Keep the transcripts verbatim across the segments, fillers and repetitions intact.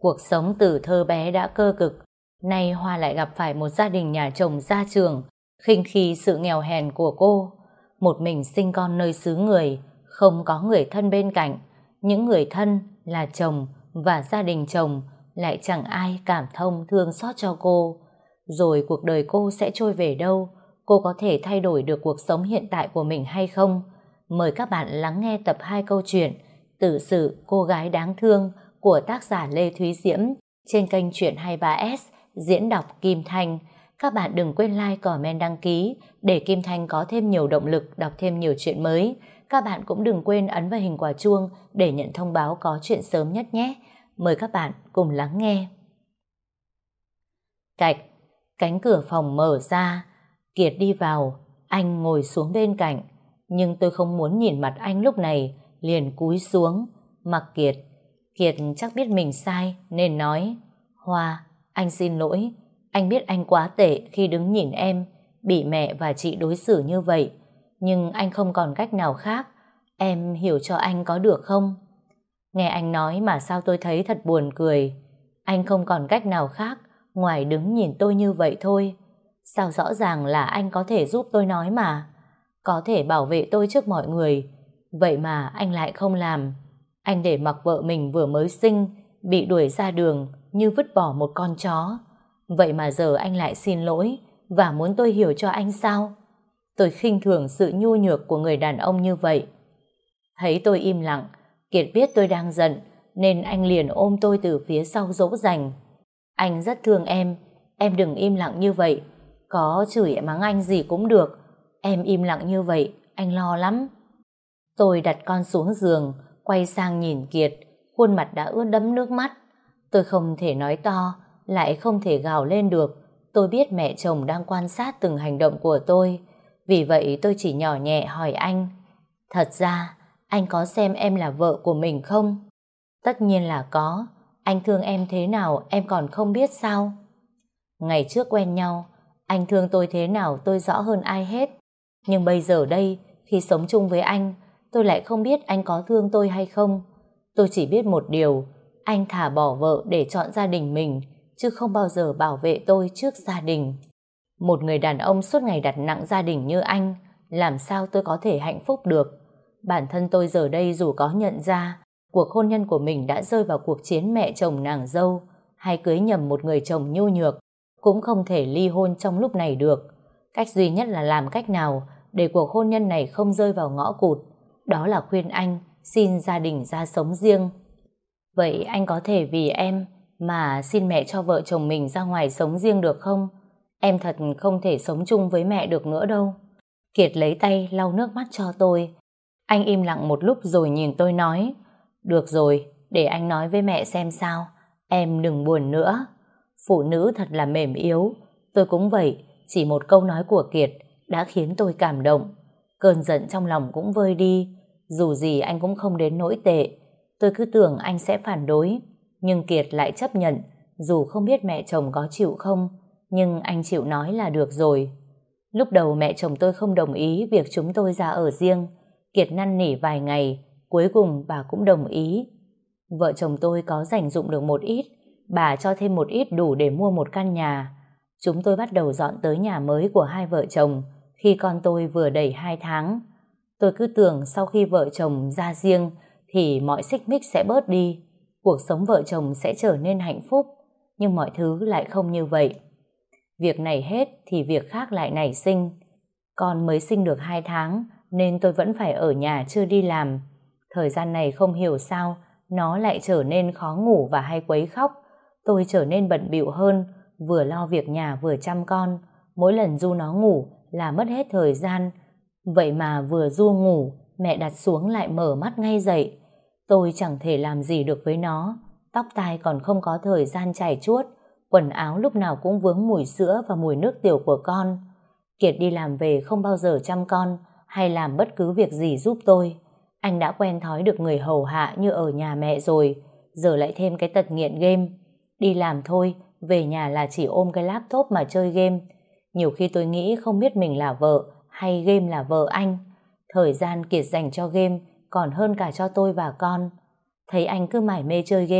Cuộc sống từ thơ bé đã cơ cực, nay Hoa lại gặp phải một gia đình nhà chồng gia trưởng, khinh khi sự nghèo hèn của cô. Một mình sinh con nơi xứ người, không có người thân bên cạnh. Những người thân là chồng và gia đình chồng lại chẳng ai cảm thông thương xót cho cô. Rồi cuộc đời cô sẽ trôi về đâu? Cô có thể thay đổi được cuộc sống hiện tại của mình hay không? Mời các bạn lắng nghe tập hai câu chuyện Tự sự cô gái đáng thương của tác giả Lê Thúy Diễm trên kênh Chuyện hai mươi ba S, diễn đọc Kim Thanh. Các bạn đừng quên like, comment, đăng ký để Kim Thanh có thêm nhiều động lực đọc thêm nhiều chuyện mới. Các bạn cũng đừng quên ấn vào hình quả chuông để nhận thông báo có chuyện sớm nhất nhé. Mời các bạn cùng lắng nghe. Cạch, cánh cửa phòng mở ra. Kiệt đi vào, anh ngồi xuống bên cạnh. Nhưng tôi không muốn nhìn mặt anh lúc này, liền cúi xuống. Mặc Kiệt. Kiệt chắc biết mình sai nên nói: Hoa, anh xin lỗi. Anh biết anh quá tệ khi đứng nhìn em bị mẹ và chị đối xử như vậy, nhưng anh không còn cách nào khác. Em hiểu cho anh có được không? Nghe anh nói mà sao tôi thấy thật buồn cười. Anh không còn cách nào khác ngoài đứng nhìn tôi như vậy thôi. Sao rõ ràng là anh có thể giúp tôi nói mà, có thể bảo vệ tôi trước mọi người. Vậy mà anh lại không làm. Anh để mặc vợ mình vừa mới sinh bị đuổi ra đường như vứt bỏ một con chó. Vậy mà giờ anh lại xin lỗi và muốn tôi hiểu cho anh sao? Tôi khinh thường sự nhu nhược của người đàn ông như vậy. Thấy tôi im lặng, Kiệt biết tôi đang giận nên anh liền ôm tôi từ phía sau dỗ dành. Anh rất thương em, em đừng im lặng như vậy. Có chửi mắng anh gì cũng được, em im lặng như vậy anh lo lắm. Tôi đặt con xuống giường, quay sang nhìn Kiệt, khuôn mặt đã ướt đẫm nước mắt. Tôi không thể nói to, lại không thể gào lên được. Tôi biết mẹ chồng đang quan sát từng hành động của tôi. Vì vậy tôi chỉ nhỏ nhẹ hỏi anh: Thật ra, anh có xem em là vợ của mình không? Tất nhiên là có. Anh thương em thế nào em còn không biết sao? Ngày trước quen nhau, anh thương tôi thế nào tôi rõ hơn ai hết. Nhưng bây giờ đây, khi sống chung với anh, tôi lại không biết anh có thương tôi hay không. Tôi chỉ biết một điều: anh thà bỏ vợ để chọn gia đình mình, chứ không bao giờ bảo vệ tôi trước gia đình. Một người đàn ông suốt ngày đặt nặng gia đình như anh, làm sao tôi có thể hạnh phúc được? Bản thân tôi giờ đây dù có nhận ra cuộc hôn nhân của mình đã rơi vào cuộc chiến mẹ chồng nàng dâu, hay cưới nhầm một người chồng nhu nhược, cũng không thể ly hôn trong lúc này được. Cách duy nhất là làm cách nào để cuộc hôn nhân này không rơi vào ngõ cụt, đó là khuyên anh xin gia đình ra sống riêng. Vậy anh có thể vì em mà xin mẹ cho vợ chồng mình ra ngoài sống riêng được không? Em thật không thể sống chung với mẹ được nữa đâu. Kiệt lấy tay lau nước mắt cho tôi. Anh im lặng một lúc rồi nhìn tôi nói: Được rồi, để anh nói với mẹ xem sao. Em đừng buồn nữa. Phụ nữ thật là mềm yếu. Tôi cũng vậy, chỉ một câu nói của Kiệt đã khiến tôi cảm động. Cơn giận trong lòng cũng vơi đi. Dù gì anh cũng không đến nỗi tệ. Tôi cứ tưởng anh sẽ phản đối, nhưng Kiệt lại chấp nhận. Dù không biết mẹ chồng có chịu không, nhưng anh chịu nói là được rồi. Lúc đầu mẹ chồng tôi không đồng ý việc chúng tôi ra ở riêng. Kiệt năn nỉ vài ngày, cuối cùng bà cũng đồng ý. Vợ chồng tôi có dành dụm được một ít, bà cho thêm một ít đủ để mua một căn nhà. Chúng tôi bắt đầu dọn tới nhà mới của hai vợ chồng khi con tôi vừa đầy hai tháng. Tôi cứ tưởng sau khi vợ chồng ra riêng thì mọi xích mích sẽ bớt đi, cuộc sống vợ chồng sẽ trở nên hạnh phúc, nhưng mọi thứ lại không như vậy. Việc này hết thì việc khác lại nảy sinh. Con mới sinh được hai tháng nên tôi vẫn phải ở nhà chưa đi làm. Thời gian này không hiểu sao nó lại trở nên khó ngủ và hay quấy khóc. Tôi trở nên bận bịu hơn, vừa lo việc nhà vừa chăm con. Mỗi lần du nó ngủ là mất hết thời gian. Vậy mà vừa du ngủ, mẹ đặt xuống lại mở mắt ngay dậy. Tôi chẳng thể làm gì được với nó. Tóc tai còn không có thời gian chải chuốt, quần áo lúc nào cũng vướng mùi sữa và mùi nước tiểu của con. Kiệt đi làm về không bao giờ chăm con hay làm bất cứ việc gì giúp tôi. Anh đã quen thói được người hầu hạ như ở nhà mẹ rồi, giờ lại thêm cái tật nghiện game. Đi làm thôi, về nhà là chỉ ôm cái laptop mà chơi game. Nhiều khi tôi nghĩ không biết mình là vợ hay game là vợ anh. Thời gian Kiệt dành cho game còn hơn cả cho tôi và con. Thấy anh cứ mải mê chơi game,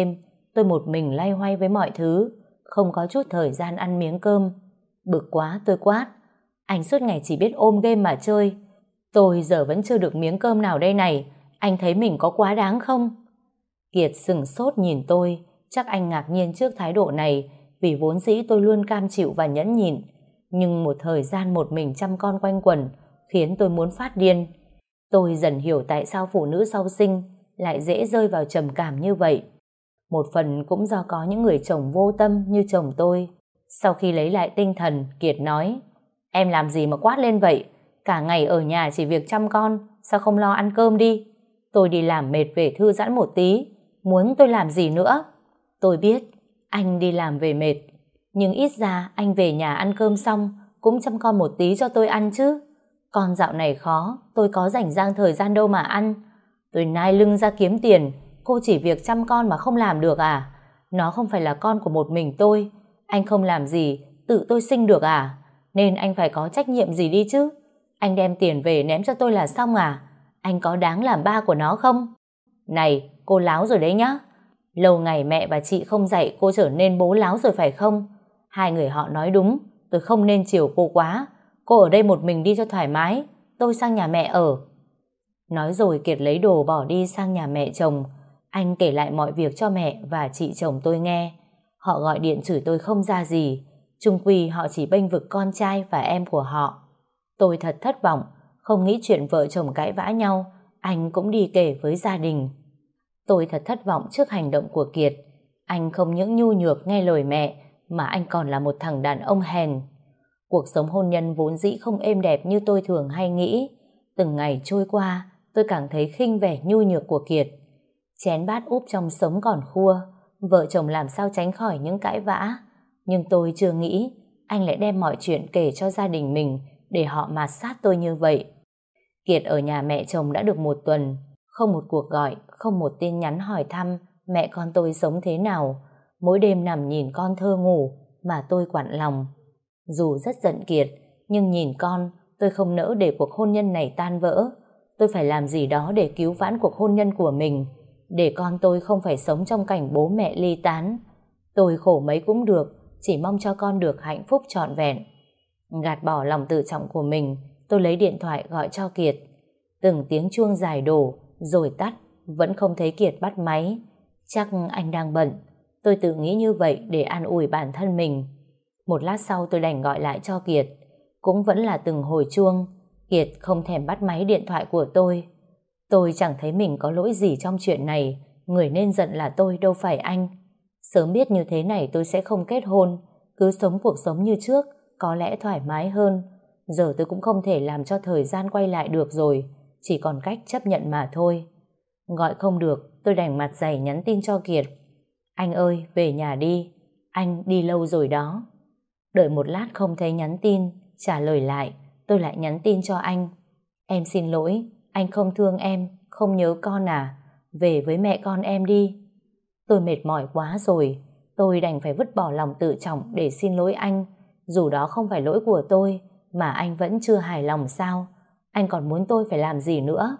tôi một mình loay hoay với mọi thứ, không có chút thời gian ăn miếng cơm. Bực quá tôi quát: anh suốt ngày chỉ biết ôm game mà chơi. Tôi giờ vẫn chưa được miếng cơm nào đây này, anh thấy mình có quá đáng không? Kiệt sửng sốt nhìn tôi, chắc anh ngạc nhiên trước thái độ này, vì vốn dĩ tôi luôn cam chịu và nhẫn nhịn. Nhưng một thời gian một mình chăm con quanh quẩn khiến tôi muốn phát điên. Tôi dần hiểu tại sao phụ nữ sau sinh lại dễ rơi vào trầm cảm như vậy. Một phần cũng do có những người chồng vô tâm như chồng tôi. Sau khi lấy lại tinh thần, Kiệt nói: em làm gì mà quát lên vậy? Cả ngày ở nhà chỉ việc chăm con, sao không lo ăn cơm đi? Tôi đi làm mệt về thư giãn một tí, muốn tôi làm gì nữa? Tôi biết anh đi làm về mệt, nhưng ít ra anh về nhà ăn cơm xong cũng chăm con một tí cho tôi ăn chứ. Con dạo này khó, tôi có rảnh rang thời gian đâu mà ăn. Tôi nai lưng ra kiếm tiền, cô chỉ việc chăm con mà không làm được à? Nó không phải là con của một mình tôi, anh không làm gì, tự tôi sinh được à? Nên anh phải có trách nhiệm gì đi chứ? Anh đem tiền về ném cho tôi là xong à? Anh có đáng làm ba của nó không? Này, cô láo rồi đấy nhá. Lâu ngày mẹ và chị không dạy cô trở nên bố láo rồi phải không? Hai người họ nói đúng, tôi không nên chiều cô quá. Cô ở đây một mình đi cho thoải mái, tôi sang nhà mẹ ở. Nói rồi Kiệt lấy đồ bỏ đi sang nhà mẹ chồng. Anh kể lại mọi việc cho mẹ và chị chồng tôi nghe. Họ gọi điện chửi tôi không ra gì, chung quy họ chỉ bênh vực con trai và em của họ. Tôi thật thất vọng, không nghĩ chuyện vợ chồng cãi vã nhau anh cũng đi kể với gia đình. Tôi thật thất vọng trước hành động của Kiệt. Anh không những nhu nhược nghe lời mẹ, mà anh còn là một thằng đàn ông hèn. Cuộc sống hôn nhân vốn dĩ không êm đẹp như tôi thường hay nghĩ. Từng ngày trôi qua, tôi càng thấy khinh vẻ nhu nhược của Kiệt. Chén bát úp trong sống còn khua, vợ chồng làm sao tránh khỏi những cãi vã. Nhưng tôi chưa nghĩ anh lại đem mọi chuyện kể cho gia đình mình để họ mạt sát tôi như vậy. Kiệt ở nhà mẹ chồng đã được một tuần, không một cuộc gọi, không một tin nhắn hỏi thăm mẹ con tôi sống thế nào. Mỗi đêm nằm nhìn con thơ ngủ mà tôi quặn lòng. Dù rất giận Kiệt, nhưng nhìn con, tôi không nỡ để cuộc hôn nhân này tan vỡ. Tôi phải làm gì đó để cứu vãn cuộc hôn nhân của mình, để con tôi không phải sống trong cảnh bố mẹ ly tán. Tôi khổ mấy cũng được, chỉ mong cho con được hạnh phúc trọn vẹn. Gạt bỏ lòng tự trọng của mình, tôi lấy điện thoại gọi cho Kiệt. Từng tiếng chuông dài đổ, rồi tắt, vẫn không thấy Kiệt bắt máy. Chắc anh đang bận. Tôi tự nghĩ như vậy để an ủi bản thân mình. Một lát sau tôi đành gọi lại cho Kiệt. Cũng vẫn là từng hồi chuông, Kiệt không thèm bắt máy điện thoại của tôi. Tôi chẳng thấy mình có lỗi gì trong chuyện này. Người nên giận là tôi, đâu phải anh. Sớm biết như thế này tôi sẽ không kết hôn, cứ sống cuộc sống như trước, có lẽ thoải mái hơn. Giờ tôi cũng không thể làm cho thời gian quay lại được rồi, chỉ còn cách chấp nhận mà thôi. Gọi không được, tôi đành mặt dày nhắn tin cho Kiệt. Anh ơi, về nhà đi, anh đi lâu rồi đó. Đợi một lát không thấy nhắn tin, trả lời lại, tôi lại nhắn tin cho anh. Em xin lỗi, anh không thương em, không nhớ con à, về với mẹ con em đi. Tôi mệt mỏi quá rồi, tôi đành phải vứt bỏ lòng tự trọng để xin lỗi anh. Dù đó không phải lỗi của tôi, mà anh vẫn chưa hài lòng sao? Anh còn muốn tôi phải làm gì nữa?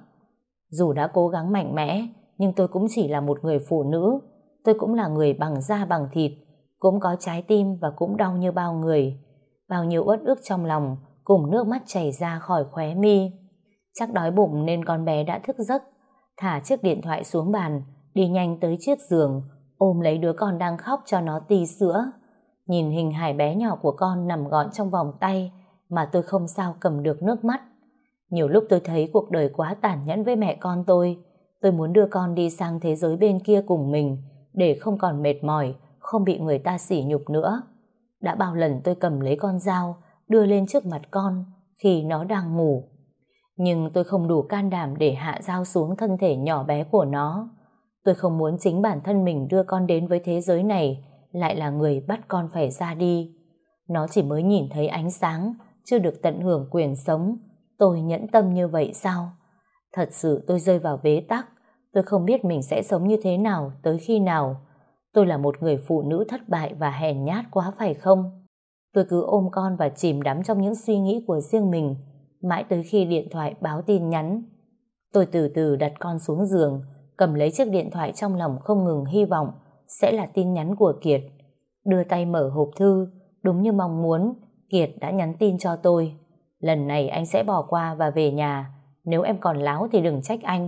Dù đã cố gắng mạnh mẽ, nhưng tôi cũng chỉ là một người phụ nữ. Tôi cũng là người bằng da bằng thịt, cũng có trái tim và cũng đau như bao người. Bao nhiêu uất ức trong lòng, cùng nước mắt chảy ra khỏi khóe mi. Chắc đói bụng nên con bé đã thức giấc. Thả chiếc điện thoại xuống bàn, đi nhanh tới chiếc giường, ôm lấy đứa con đang khóc cho nó ti sữa. Nhìn hình hài bé nhỏ của con nằm gọn trong vòng tay, mà tôi không sao cầm được nước mắt. Nhiều lúc tôi thấy cuộc đời quá tàn nhẫn với mẹ con tôi. Tôi muốn đưa con đi sang thế giới bên kia cùng mình, để không còn mệt mỏi, không bị người ta sỉ nhục nữa. Đã bao lần tôi cầm lấy con dao, đưa lên trước mặt con khi nó đang ngủ. Nhưng tôi không đủ can đảm để hạ dao xuống thân thể nhỏ bé của nó. Tôi không muốn chính bản thân mình đưa con đến với thế giới này lại là người bắt con phải ra đi. Nó chỉ mới nhìn thấy ánh sáng, chưa được tận hưởng quyền sống. Tôi nhẫn tâm như vậy sao? Thật sự tôi rơi vào bế tắc. Tôi không biết mình sẽ sống như thế nào, tới khi nào. Tôi là một người phụ nữ thất bại và hèn nhát quá phải không? Tôi cứ ôm con và chìm đắm trong những suy nghĩ của riêng mình, mãi tới khi điện thoại báo tin nhắn. Tôi từ từ đặt con xuống giường, cầm lấy chiếc điện thoại trong lòng không ngừng hy vọng sẽ là tin nhắn của Kiệt. Đưa tay mở hộp thư, đúng như mong muốn, Kiệt đã nhắn tin cho tôi. Lần này anh sẽ bỏ qua và về nhà, nếu em còn láo thì đừng trách anh.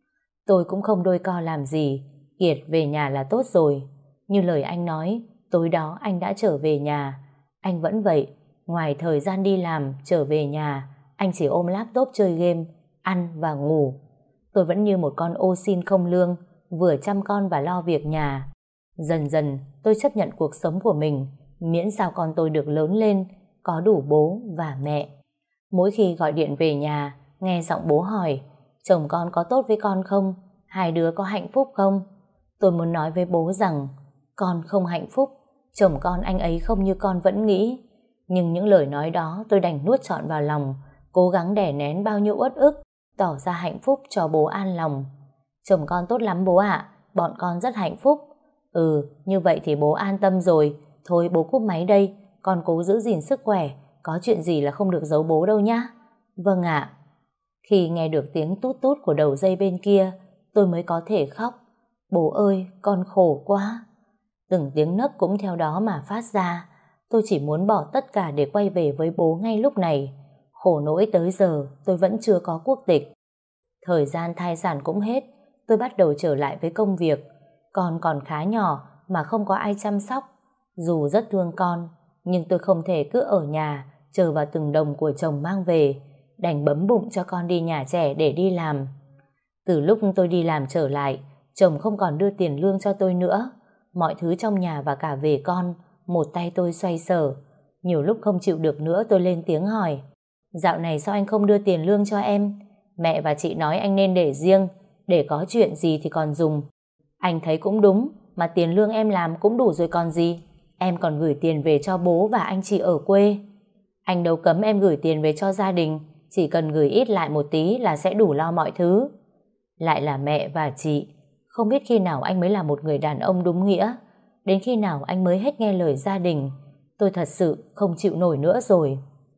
Tôi cũng không đôi co làm gì, Kiệt về nhà là tốt rồi. Như lời anh nói, tối đó anh đã trở về nhà. Anh vẫn vậy, ngoài thời gian đi làm, trở về nhà, anh chỉ ôm laptop chơi game, ăn và ngủ. Tôi vẫn như một con ô xin không lương, vừa chăm con và lo việc nhà. Dần dần, tôi chấp nhận cuộc sống của mình, miễn sao con tôi được lớn lên, có đủ bố và mẹ. Mỗi khi gọi điện về nhà, nghe giọng bố hỏi, chồng con có tốt với con không? Hai đứa có hạnh phúc không? Tôi muốn nói với bố rằng, con không hạnh phúc, chồng con anh ấy không như con vẫn nghĩ. Nhưng những lời nói đó tôi đành nuốt trọn vào lòng, cố gắng đè nén bao nhiêu uất ức, tỏ ra hạnh phúc cho bố an lòng. Chồng con tốt lắm bố ạ, bọn con rất hạnh phúc. Ừ, như vậy thì bố an tâm rồi. Thôi bố cúp máy đây, con cố giữ gìn sức khỏe, có chuyện gì là không được giấu bố đâu nhá. Vâng ạ. Khi nghe được tiếng tút tút của đầu dây bên kia, tôi mới có thể khóc. Bố ơi, con khổ quá. Từng tiếng nấc cũng theo đó mà phát ra. Tôi chỉ muốn bỏ tất cả để quay về với bố ngay lúc này. Khổ nỗi tới giờ tôi vẫn chưa có quốc tịch. Thời gian thai sản cũng hết, tôi bắt đầu trở lại với công việc. Con còn khá nhỏ mà không có ai chăm sóc. Dù rất thương con, nhưng tôi không thể cứ ở nhà chờ vào từng đồng của chồng mang về, đành bấm bụng cho con đi nhà trẻ để đi làm. Từ lúc tôi đi làm trở lại, chồng không còn đưa tiền lương cho tôi nữa. Mọi thứ trong nhà và cả về con, một tay tôi xoay sở. Nhiều lúc không chịu được nữa tôi lên tiếng hỏi, dạo này sao anh không đưa tiền lương cho em? Mẹ và chị nói anh nên để riêng, để có chuyện gì thì còn dùng. Anh thấy cũng đúng, mà tiền lương em làm cũng đủ rồi còn gì. Em còn gửi tiền về cho bố và anh chị ở quê. Anh đâu cấm em gửi tiền về cho gia đình, chỉ cần gửi ít lại một tí là sẽ đủ lo mọi thứ. Lại là mẹ và chị, không biết khi nào anh mới là một người đàn ông đúng nghĩa, đến khi nào anh mới hết nghe lời gia đình. Tôi thật sự không chịu nổi nữa rồi.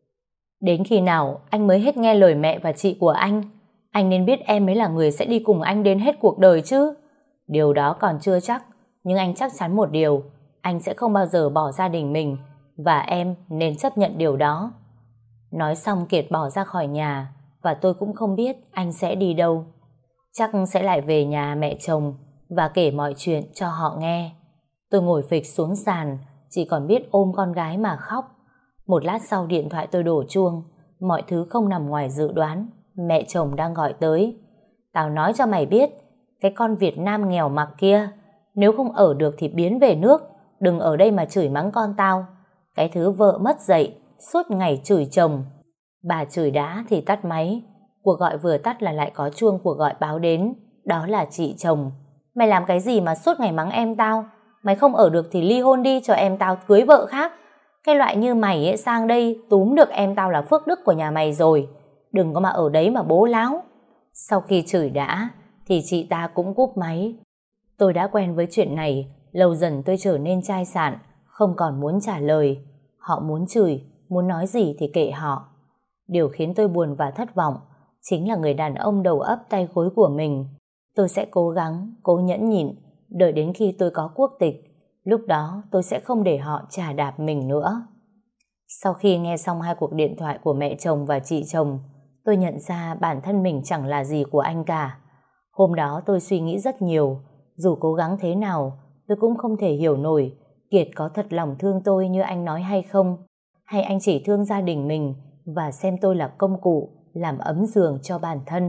Đến khi nào anh mới hết nghe lời mẹ và chị của anh? Anh nên biết em mới là người sẽ đi cùng anh đến hết cuộc đời chứ. Điều đó còn chưa chắc, nhưng anh chắc chắn một điều, anh sẽ không bao giờ bỏ gia đình mình, và em nên chấp nhận điều đó. Nói xong Kiệt bỏ ra khỏi nhà, và tôi cũng không biết anh sẽ đi đâu. Chắc sẽ lại về nhà mẹ chồng và kể mọi chuyện cho họ nghe. Tôi ngồi phịch xuống sàn, chỉ còn biết ôm con gái mà khóc. Một lát sau điện thoại tôi đổ chuông, mọi thứ không nằm ngoài dự đoán. Mẹ chồng đang gọi tới. Tao nói cho mày biết, cái con Việt Nam nghèo mặc kia, nếu không ở được thì biến về nước, đừng ở đây mà chửi mắng con tao. Cái thứ vợ mất dạy, suốt ngày chửi chồng. Bà chửi đã thì tắt máy. Cuộc gọi vừa tắt là lại có chuông cuộc gọi báo đến. Đó là chị chồng. Mày làm cái gì mà suốt ngày mắng em tao? Mày không ở được thì ly hôn đi cho em tao cưới vợ khác. Cái loại như mày ấy sang đây túm được em tao là phước đức của nhà mày rồi. Đừng có mà ở đấy mà bố láo. Sau khi chửi đã thì chị ta cũng cúp máy. Tôi đã quen với chuyện này. Lâu dần tôi trở nên chai sạn, không còn muốn trả lời. Họ muốn chửi, muốn nói gì thì kệ họ. Điều khiến tôi buồn và thất vọng chính là người đàn ông đầu ấp tay gối của mình. Tôi sẽ cố gắng, cố nhẫn nhịn, đợi đến khi tôi có quốc tịch. Lúc đó tôi sẽ không để họ chà đạp mình nữa. Sau khi nghe xong hai cuộc điện thoại của mẹ chồng và chị chồng, tôi nhận ra bản thân mình chẳng là gì của anh cả. Hôm đó tôi suy nghĩ rất nhiều. Dù cố gắng thế nào, tôi cũng không thể hiểu nổi Kiệt có thật lòng thương tôi như anh nói hay không, hay anh chỉ thương gia đình mình và xem tôi là công cụ làm ấm giường cho bản thân.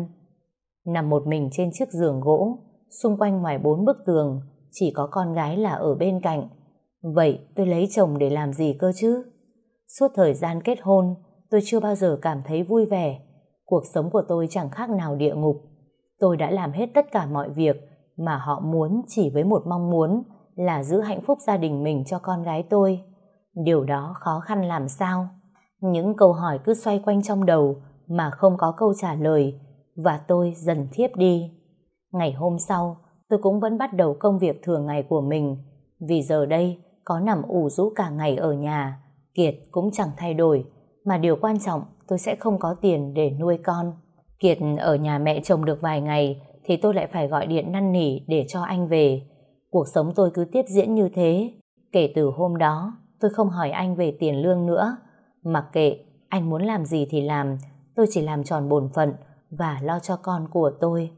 Nằm một mình trên chiếc giường gỗ, xung quanh ngoài bốn bức tường chỉ có con gái là ở bên cạnh. Vậy tôi lấy chồng để làm gì cơ chứ? Suốt thời gian kết hôn, tôi chưa bao giờ cảm thấy vui vẻ. Cuộc sống của tôi chẳng khác nào địa ngục. Tôi đã làm hết tất cả mọi việc mà họ muốn chỉ với một mong muốn là giữ hạnh phúc gia đình mình cho con gái tôi. Điều đó khó khăn làm sao? Những câu hỏi cứ xoay quanh trong đầu mà không có câu trả lời, và tôi dần thiếp đi. Ngày hôm sau, tôi cũng vẫn bắt đầu công việc thường ngày của mình, vì giờ đây có nằm ủ rũ cả ngày ở nhà, Kiệt cũng chẳng thay đổi, mà điều quan trọng tôi sẽ không có tiền để nuôi con. Kiệt ở nhà mẹ chồng được vài ngày thì tôi lại phải gọi điện năn nỉ để cho anh về. Cuộc sống tôi cứ tiếp diễn như thế. Kể từ hôm đó, tôi không hỏi anh về tiền lương nữa. Mặc kệ, anh muốn làm gì thì làm, tôi chỉ làm tròn bổn phận và lo cho con của tôi.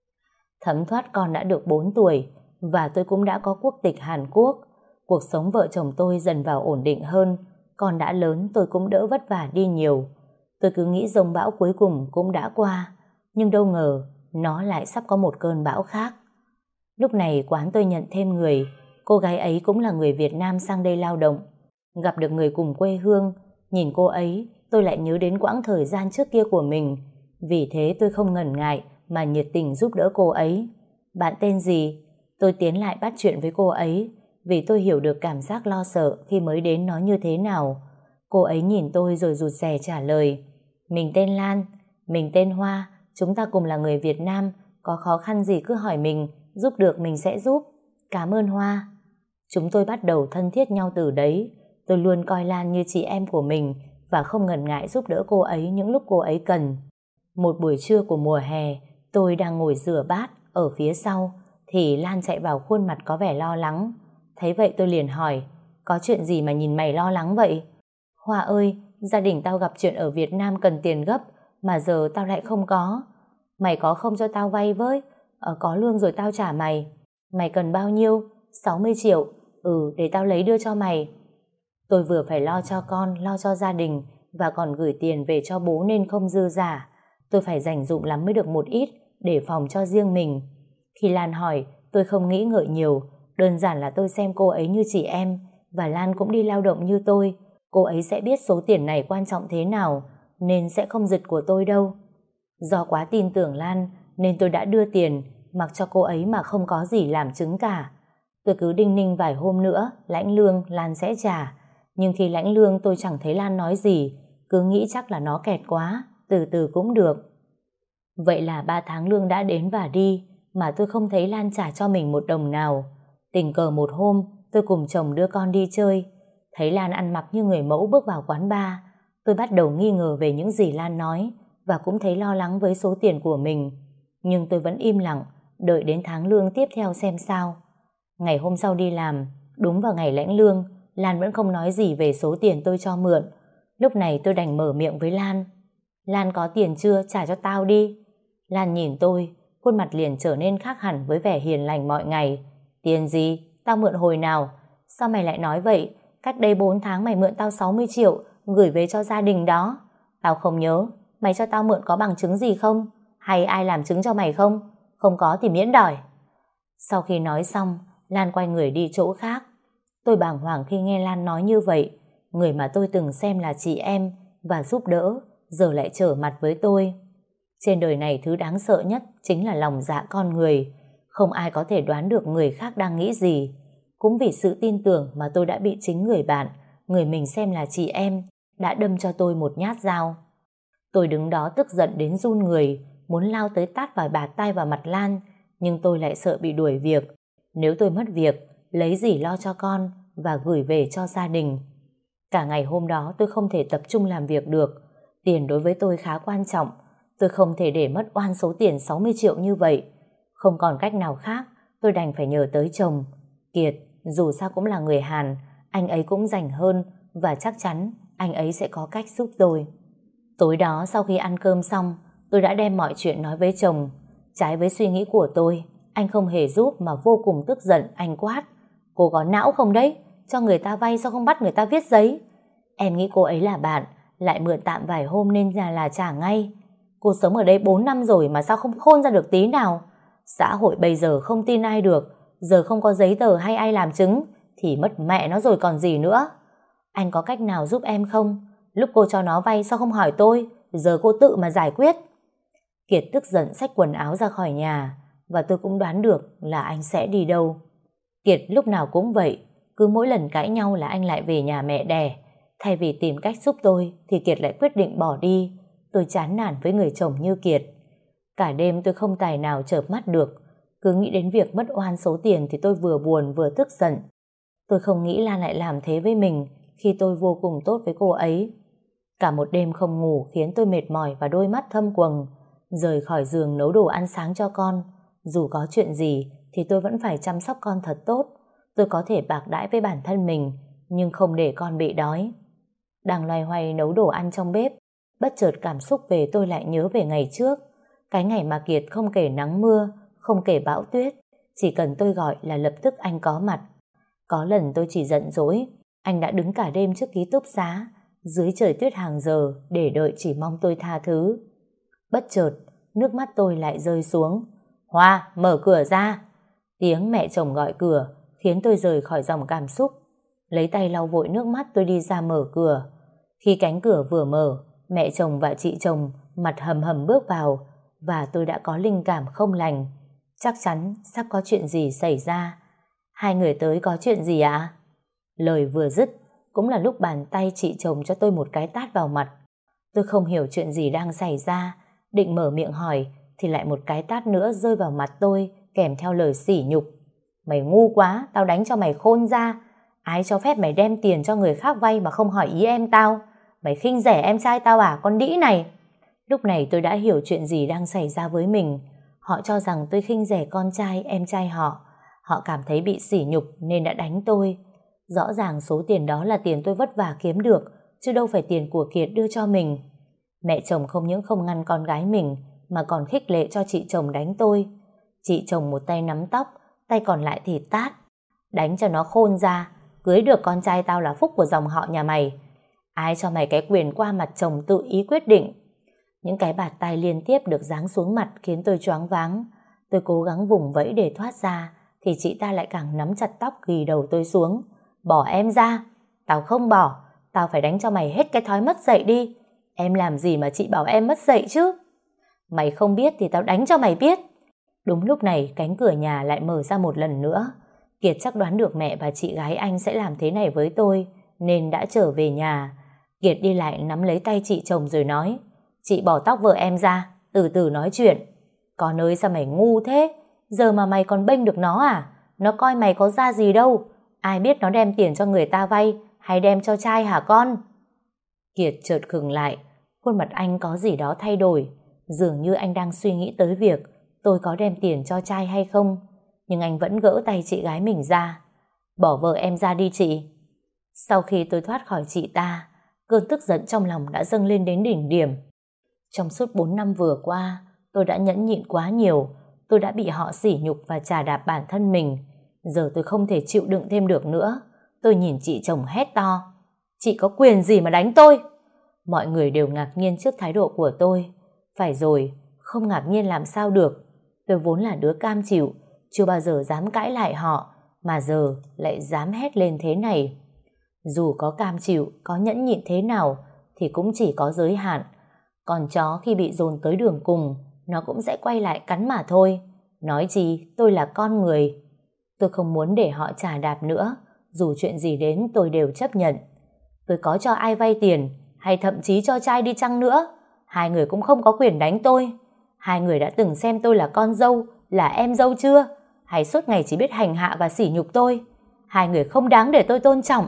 Thấm thoát con đã được bốn tuổi và tôi cũng đã có quốc tịch Hàn Quốc. Cuộc sống vợ chồng tôi dần vào ổn định hơn. Con đã lớn, tôi cũng đỡ vất vả đi nhiều. Tôi cứ nghĩ dông bão cuối cùng cũng đã qua, nhưng đâu ngờ nó lại sắp có một cơn bão khác. Lúc này quán tôi nhận thêm người. Cô gái ấy cũng là người Việt Nam sang đây lao động. Gặp được người cùng quê hương, nhìn cô ấy tôi lại nhớ đến quãng thời gian trước kia của mình. Vì thế tôi không ngần ngại mà nhiệt tình giúp đỡ cô ấy. Bạn tên gì? Tôi tiến lại bắt chuyện với cô ấy, vì tôi hiểu được cảm giác lo sợ khi mới đến nó như thế nào. Cô ấy nhìn tôi rồi rụt rè trả lời. Mình tên Lan. Mình tên Hoa. Chúng ta cùng là người Việt Nam. Có khó khăn gì cứ hỏi mình, giúp được mình sẽ giúp. Cảm ơn Hoa. Chúng tôi bắt đầu thân thiết nhau từ đấy. Tôi luôn coi Lan như chị em của mình và không ngần ngại giúp đỡ cô ấy những lúc cô ấy cần. Một buổi trưa của mùa hè, tôi đang ngồi rửa bát ở phía sau thì Lan chạy vào, khuôn mặt có vẻ lo lắng. Thấy vậy tôi liền hỏi, có chuyện gì mà nhìn mày lo lắng vậy? Hoa ơi, gia đình tao gặp chuyện ở Việt Nam cần tiền gấp mà giờ tao lại không có. Mày có không cho tao vay với? Ờ, có lương rồi tao trả mày. Mày cần bao nhiêu? sáu mươi triệu. Ừ, để tao lấy đưa cho mày. Tôi vừa phải lo cho con, lo cho gia đình và còn gửi tiền về cho bố nên không dư giả. Tôi phải dành dụm lắm mới được một ít để phòng cho riêng mình. Khi Lan hỏi, tôi không nghĩ ngợi nhiều. Đơn giản là tôi xem cô ấy như chị em và Lan cũng đi lao động như tôi. Cô ấy sẽ biết số tiền này quan trọng thế nào nên sẽ không giật của tôi đâu. Do quá tin tưởng Lan nên tôi đã đưa tiền mặc cho cô ấy mà không có gì làm chứng cả. Tôi cứ đinh ninh vài hôm nữa lãnh lương Lan sẽ trả. Nhưng khi lãnh lương tôi chẳng thấy Lan nói gì, cứ nghĩ chắc là nó kẹt quá, từ từ cũng được. Vậy là ba tháng lương đã đến và đi mà tôi không thấy Lan trả cho mình một đồng nào. Tình cờ một hôm tôi cùng chồng đưa con đi chơi, thấy Lan ăn mặc như người mẫu bước vào quán bar. Tôi bắt đầu nghi ngờ về những gì Lan nói và cũng thấy lo lắng với số tiền của mình. Nhưng tôi vẫn im lặng, đợi đến tháng lương tiếp theo xem sao. Ngày hôm sau đi làm, đúng vào ngày lãnh lương, Lan vẫn không nói gì về số tiền tôi cho mượn. Lúc này tôi đành mở miệng với Lan. Lan có tiền chưa? Trả cho tao đi. Lan nhìn tôi, khuôn mặt liền trở nên khác hẳn với vẻ hiền lành mọi ngày. Tiền gì? Tao mượn hồi nào? Sao mày lại nói vậy? Cách đây bốn tháng mày mượn tao sáu mươi triệu, gửi về cho gia đình đó. Tao không nhớ. Mày cho tao mượn có bằng chứng gì không? Hay ai làm chứng cho mày không? Không có thì miễn đòi. Sau khi nói xong, Lan quay người đi chỗ khác. Tôi bàng hoàng khi nghe Lan nói như vậy. Người mà tôi từng xem là chị em và giúp đỡ giờ lại trở mặt với tôi. Trên đời này thứ đáng sợ nhất chính là lòng dạ con người. Không ai có thể đoán được người khác đang nghĩ gì. Cũng vì sự tin tưởng mà tôi đã bị chính người bạn, người mình xem là chị em, đã đâm cho tôi một nhát dao. Tôi đứng đó tức giận đến run người, muốn lao tới tát vài bạt tay vào mặt Lan, nhưng tôi lại sợ bị đuổi việc. Nếu tôi mất việc, lấy gì lo cho con và gửi về cho gia đình. Cả ngày hôm đó tôi không thể tập trung làm việc được. Tiền đối với tôi khá quan trọng. Tôi không thể để mất oan số tiền sáu mươi triệu như vậy. Không còn cách nào khác, tôi đành phải nhờ tới chồng. Kiệt, dù sao cũng là người Hàn, anh ấy cũng rảnh hơn và chắc chắn anh ấy sẽ có cách giúp tôi. Tối đó sau khi ăn cơm xong, tôi đã đem mọi chuyện nói với chồng. Trái với suy nghĩ của tôi, anh không hề giúp mà vô cùng tức giận. Anh quát: cô có não không đấy? Cho người ta vay sao không bắt người ta viết giấy? Em nghĩ cô ấy là bạn, lại mượn tạm vài hôm nên là là trả ngay. Cô sống ở đây bốn năm rồi mà sao không khôn ra được tí nào? Xã hội bây giờ không tin ai được, giờ không có giấy tờ hay ai làm chứng thì mất mẹ nó rồi còn gì nữa. Anh có cách nào giúp em không? Lúc cô cho nó vay sao không hỏi tôi, giờ cô tự mà giải quyết. Kiệt tức giận xách quần áo ra khỏi nhà và tôi cũng đoán được là anh sẽ đi đâu. Kiệt lúc nào cũng vậy, cứ mỗi lần cãi nhau là anh lại về nhà mẹ đẻ. Thay vì tìm cách giúp tôi thì Kiệt lại quyết định bỏ đi. Tôi chán nản với người chồng như Kiệt. Cả đêm tôi không tài nào chợp mắt được. Cứ nghĩ đến việc mất oan số tiền thì tôi vừa buồn vừa tức giận. Tôi không nghĩ Lan lại làm thế với mình khi tôi vô cùng tốt với cô ấy. Cả một đêm không ngủ khiến tôi mệt mỏi và đôi mắt thâm quầng. Rời khỏi giường nấu đồ ăn sáng cho con. Dù có chuyện gì thì tôi vẫn phải chăm sóc con thật tốt. Tôi có thể bạc đãi với bản thân mình, nhưng không để con bị đói. Đang loay hoay nấu đồ ăn trong bếp, bất chợt cảm xúc về tôi lại nhớ về ngày trước. Cái ngày mà Kiệt không kể nắng mưa, không kể bão tuyết, chỉ cần tôi gọi là lập tức anh có mặt. Có lần tôi chỉ giận dỗi, anh đã đứng cả đêm trước ký túc xá, dưới trời tuyết hàng giờ để đợi chỉ mong tôi tha thứ. Bất chợt, nước mắt tôi lại rơi xuống. Hoa, mở cửa ra! Tiếng mẹ chồng gọi cửa khiến tôi rời khỏi dòng cảm xúc. Lấy tay lau vội nước mắt, tôi đi ra mở cửa. Khi cánh cửa vừa mở, mẹ chồng và chị chồng mặt hầm hầm bước vào, và tôi đã có linh cảm không lành. Chắc chắn sắp có chuyện gì xảy ra. Hai người tới có chuyện gì ạ? À? Lời vừa dứt cũng là lúc bàn tay chị chồng cho tôi một cái tát vào mặt. Tôi không hiểu chuyện gì đang xảy ra, định mở miệng hỏi thì lại một cái tát nữa rơi vào mặt tôi, kèm theo lời sỉ nhục. Mày ngu quá, tao đánh cho mày khôn ra. Ai cho phép mày đem tiền cho người khác vay mà không hỏi ý em tao? Mày khinh rẻ em trai tao à, con đĩ này? Lúc này tôi đã hiểu chuyện gì đang xảy ra với mình. Họ cho rằng tôi khinh rẻ con trai, em trai họ. Họ cảm thấy bị sỉ nhục nên đã đánh tôi. Rõ ràng số tiền đó là tiền tôi vất vả kiếm được, chứ đâu phải tiền của Kiệt đưa cho mình. Mẹ chồng không những không ngăn con gái mình, mà còn khích lệ cho chị chồng đánh tôi. Chị chồng một tay nắm tóc, tay còn lại thì tát. Đánh cho nó khôn ra, cưới được con trai tao là phúc của dòng họ nhà mày. Ai cho mày cái quyền qua mặt chồng tự ý quyết định? Những cái bạt tay liên tiếp được giáng xuống mặt khiến tôi choáng váng. Tôi cố gắng vùng vẫy để thoát ra, thì chị ta lại càng nắm chặt tóc ghì đầu tôi xuống. Bỏ em ra! Tao không bỏ, tao phải đánh cho mày hết cái thói mất dạy đi. Em làm gì mà chị bảo em mất dạy chứ? Mày không biết thì tao đánh cho mày biết. Đúng lúc này cánh cửa nhà lại mở ra một lần nữa. Kiệt chắc đoán được mẹ và chị gái anh sẽ làm thế này với tôi, nên đã trở về nhà. Kiệt đi lại nắm lấy tay chị chồng rồi nói: Chị bỏ tóc vợ em ra, từ từ nói chuyện. Con ơi, sao mày ngu thế? Giờ mà mày còn bênh được nó à? Nó coi mày có ra gì đâu. Ai biết nó đem tiền cho người ta vay hay đem cho trai hả con? Kiệt chợt khựng lại, khuôn mặt anh có gì đó thay đổi. Dường như anh đang suy nghĩ tới việc tôi có đem tiền cho trai hay không. Nhưng anh vẫn gỡ tay chị gái mình ra. Bỏ vợ em ra đi chị. Sau khi tôi thoát khỏi chị ta, cơn tức giận trong lòng đã dâng lên đến đỉnh điểm. Trong suốt bốn năm vừa qua, tôi đã nhẫn nhịn quá nhiều. Tôi đã bị họ sỉ nhục và chà đạp bản thân mình. Giờ tôi không thể chịu đựng thêm được nữa. Tôi nhìn chị chồng hét to: Chị có quyền gì mà đánh tôi? Mọi người đều ngạc nhiên trước thái độ của tôi. Phải rồi, không ngạc nhiên làm sao được. Tôi vốn là đứa cam chịu, chưa bao giờ dám cãi lại họ, mà giờ lại dám hét lên thế này. Dù có cam chịu, có nhẫn nhịn thế nào thì cũng chỉ có giới hạn. Còn chó khi bị dồn tới đường cùng, nó cũng sẽ quay lại cắn mà thôi. Nói chi tôi là con người. Tôi không muốn để họ chà đạp nữa. Dù chuyện gì đến tôi đều chấp nhận. Tôi có cho ai vay tiền hay thậm chí cho trai đi chăng nữa, hai người cũng không có quyền đánh tôi. Hai người đã từng xem tôi là con dâu, là em dâu chưa? Hay suốt ngày chỉ biết hành hạ và sỉ nhục tôi? Hai người không đáng để tôi tôn trọng.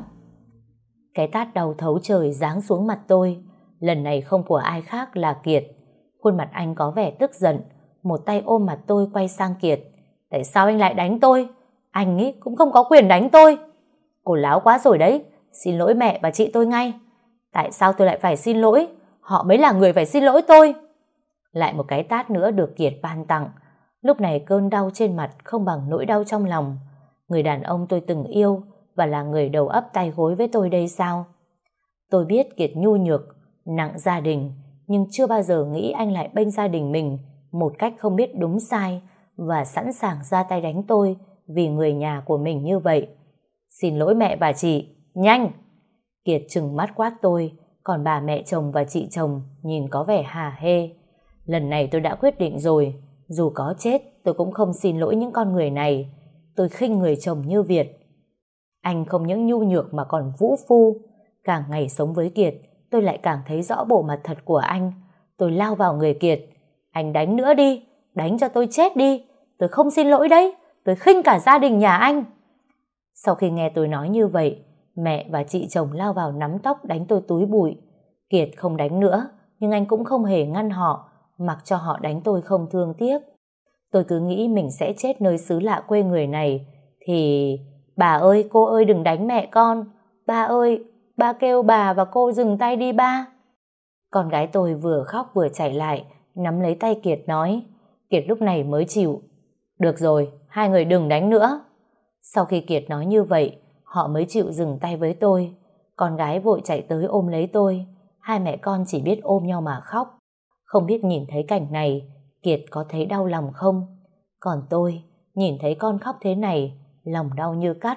Cái tát đau thấu trời giáng xuống mặt tôi. Lần này không của ai khác là Kiệt. Khuôn mặt anh có vẻ tức giận, một tay ôm mặt tôi quay sang Kiệt. Tại sao anh lại đánh tôi? Anh ấy cũng không có quyền đánh tôi. Cô láo quá rồi đấy. Xin lỗi mẹ và chị tôi ngay. Tại sao tôi lại phải xin lỗi? Họ mới là người phải xin lỗi tôi. Lại một cái tát nữa được Kiệt ban tặng. Lúc này cơn đau trên mặt không bằng nỗi đau trong lòng. Người đàn ông tôi từng yêu và là người đầu ấp tay gối với tôi đây sao? Tôi biết Kiệt nhu nhược, nặng gia đình, nhưng chưa bao giờ nghĩ anh lại bênh gia đình mình một cách không biết đúng sai và sẵn sàng ra tay đánh tôi vì người nhà của mình như vậy. Xin lỗi mẹ và chị, nhanh! Kiệt trừng mắt quát tôi, còn bà mẹ chồng và chị chồng nhìn có vẻ hả hê. Lần này tôi đã quyết định rồi, dù có chết tôi cũng không xin lỗi những con người này. Tôi khinh người chồng như Việt. Anh không những nhu nhược mà còn vũ phu. Càng ngày sống với Kiệt, tôi lại càng thấy rõ bộ mặt thật của anh. Tôi lao vào người Kiệt. Anh đánh nữa đi, đánh cho tôi chết đi. Tôi không xin lỗi đấy, tôi khinh cả gia đình nhà anh. Sau khi nghe tôi nói như vậy, mẹ và chị chồng lao vào nắm tóc đánh tôi túi bụi. Kiệt không đánh nữa, nhưng anh cũng không hề ngăn họ, mặc cho họ đánh tôi không thương tiếc. Tôi cứ nghĩ mình sẽ chết nơi xứ lạ quê người này. Thì... Bà ơi, cô ơi đừng đánh mẹ con. Ba ơi, ba kêu bà và cô dừng tay đi ba. Con gái tôi vừa khóc vừa chạy lại, nắm lấy tay Kiệt nói. Kiệt lúc này mới chịu. Được rồi, hai người đừng đánh nữa. Sau khi Kiệt nói như vậy, họ mới chịu dừng tay với tôi. Con gái vội chạy tới ôm lấy tôi. Hai mẹ con chỉ biết ôm nhau mà khóc. Không biết nhìn thấy cảnh này, Kiệt có thấy đau lòng không? Còn tôi, nhìn thấy con khóc thế này, lòng đau như cắt.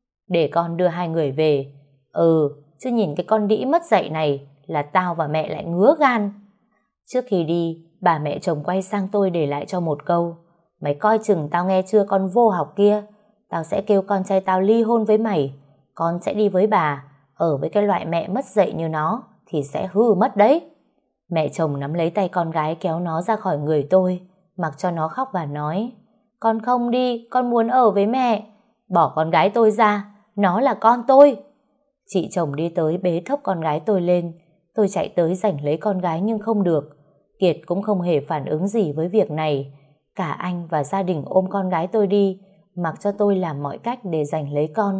Để con đưa hai người về. Ừ, chứ nhìn cái con đĩ mất dạy này là tao và mẹ lại ngứa gan. Trước khi đi, bà mẹ chồng quay sang tôi để lại cho một câu. Mày coi chừng tao nghe chưa con vô học kia. Tao sẽ kêu con trai tao ly hôn với mày. Con sẽ đi với bà. Ở với cái loại mẹ mất dạy như nó thì sẽ hư mất đấy. Mẹ chồng nắm lấy tay con gái kéo nó ra khỏi người tôi, mặc cho nó khóc và nói. Con không đi, con muốn ở với mẹ. Bỏ con gái tôi ra, nó là con tôi. Chị chồng đi tới bế thốc con gái tôi lên. Tôi chạy tới giành lấy con gái nhưng không được. Kiệt cũng không hề phản ứng gì với việc này. Cả anh và gia đình ôm con gái tôi đi, mặc cho tôi làm mọi cách để giành lấy con.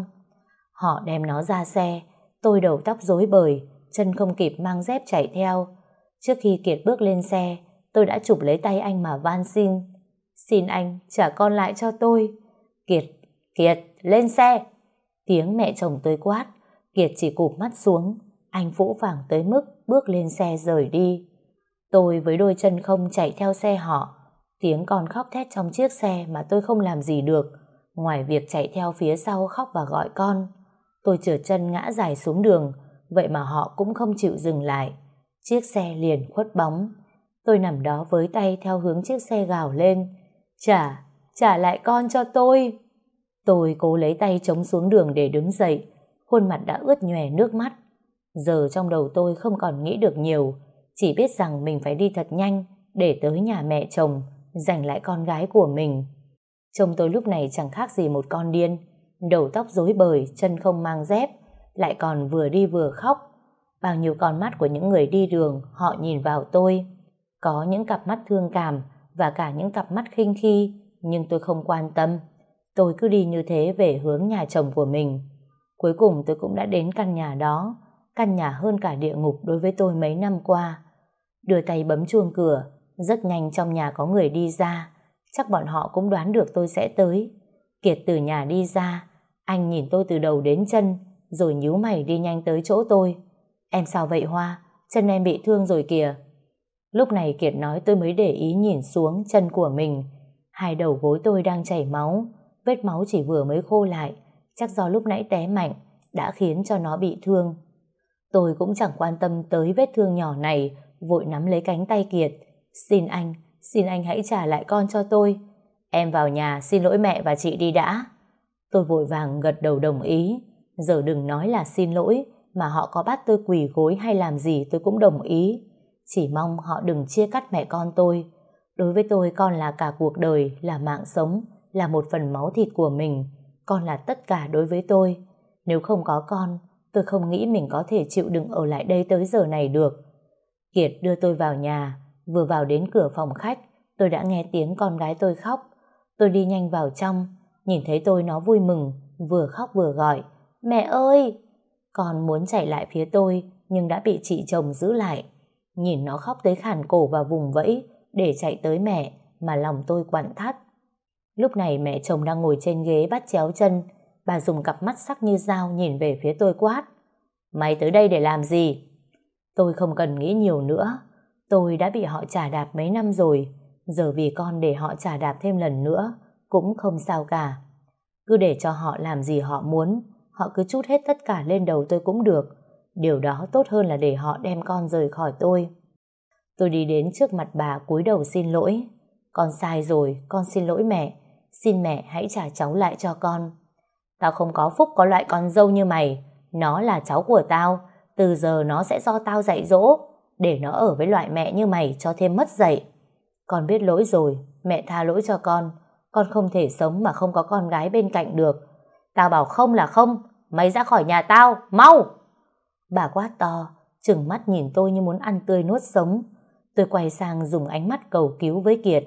Họ đem nó ra xe. Tôi đầu tóc rối bời, chân không kịp mang dép chạy theo. Trước khi Kiệt bước lên xe, tôi đã chụp lấy tay anh mà van xin. Xin anh trả con lại cho tôi. Kiệt, Kiệt, lên xe. Tiếng mẹ chồng tôi quát. Kiệt chỉ cụp mắt xuống. Anh phũ phàng tới mức bước lên xe rời đi. Tôi với đôi chân không chạy theo xe họ. Tiếng con khóc thét trong chiếc xe mà tôi không làm gì được, ngoài việc chạy theo phía sau khóc và gọi con. Tôi trượt chân ngã dài xuống đường, vậy mà họ cũng không chịu dừng lại. Chiếc xe liền khuất bóng. Tôi nằm đó với tay theo hướng chiếc xe gào lên. Trả, trả lại con cho tôi. Tôi cố lấy tay chống xuống đường để đứng dậy. Khuôn mặt đã ướt nhòe nước mắt. Giờ trong đầu tôi không còn nghĩ được nhiều, chỉ biết rằng mình phải đi thật nhanh để tới nhà mẹ chồng, giành lại con gái của mình. Chồng tôi lúc này chẳng khác gì một con điên, đầu tóc rối bời, chân không mang dép, lại còn vừa đi vừa khóc. Bao nhiêu con mắt của những người đi đường họ nhìn vào tôi. Có những cặp mắt thương cảm và cả những cặp mắt khinh khi, nhưng tôi không quan tâm. Tôi cứ đi như thế về hướng nhà chồng của mình. Cuối cùng tôi cũng đã đến căn nhà đó, căn nhà hơn cả địa ngục đối với tôi mấy năm qua. Đưa tay bấm chuông cửa, rất nhanh trong nhà có người đi ra. Chắc bọn họ cũng đoán được tôi sẽ tới. Kiệt từ nhà đi ra, anh nhìn tôi từ đầu đến chân, rồi nhíu mày đi nhanh tới chỗ tôi. Em sao vậy Hoa? Chân em bị thương rồi kìa. Lúc này Kiệt nói tôi mới để ý nhìn xuống chân của mình. Hai đầu gối tôi đang chảy máu, vết máu chỉ vừa mới khô lại, chắc do lúc nãy té mạnh đã khiến cho nó bị thương. Tôi cũng chẳng quan tâm tới vết thương nhỏ này, vội nắm lấy cánh tay Kiệt. Xin anh, xin anh hãy trả lại con cho tôi. Em vào nhà xin lỗi mẹ và chị đi đã. Tôi vội vàng gật đầu đồng ý. Giờ đừng nói là xin lỗi, mà họ có bắt tôi quỳ gối hay làm gì tôi cũng đồng ý. Chỉ mong họ đừng chia cắt mẹ con tôi. Đối với tôi con là cả cuộc đời, là mạng sống, là một phần máu thịt của mình. Con là tất cả đối với tôi. Nếu không có con, tôi không nghĩ mình có thể chịu đựng ở lại đây tới giờ này được. Kiệt đưa tôi vào nhà. Vừa vào đến cửa phòng khách, tôi đã nghe tiếng con gái tôi khóc. Tôi đi nhanh vào trong, nhìn thấy tôi nó vui mừng, vừa khóc vừa gọi. Mẹ ơi! Con muốn chạy lại phía tôi, nhưng đã bị chị chồng giữ lại. Nhìn nó khóc tới khản cổ và vùng vẫy để chạy tới mẹ, mà lòng tôi quặn thắt. Lúc này mẹ chồng đang ngồi trên ghế bắt chéo chân. Bà dùng cặp mắt sắc như dao nhìn về phía tôi quát. Mày tới đây để làm gì? Tôi không cần nghĩ nhiều nữa. Tôi đã bị họ chà đạp mấy năm rồi. Giờ vì con để họ chà đạp thêm lần nữa cũng không sao cả. Cứ để cho họ làm gì họ muốn. Họ cứ trút hết tất cả lên đầu tôi cũng được. Điều đó tốt hơn là để họ đem con rời khỏi tôi. Tôi đi đến trước mặt bà cúi đầu xin lỗi. Con sai rồi, con xin lỗi mẹ. Xin mẹ hãy trả cháu lại cho con. Tao không có phúc có loại con dâu như mày. Nó là cháu của tao. Từ giờ nó sẽ do tao dạy dỗ. Để nó ở với loại mẹ như mày cho thêm mất dạy. Con biết lỗi rồi, mẹ tha lỗi cho con. Con không thể sống mà không có con gái bên cạnh được. Tao bảo không là không. Mày ra khỏi nhà tao, mau! Bà quát to, trừng mắt nhìn tôi như muốn ăn tươi nuốt sống. Tôi quay sang dùng ánh mắt cầu cứu với Kiệt.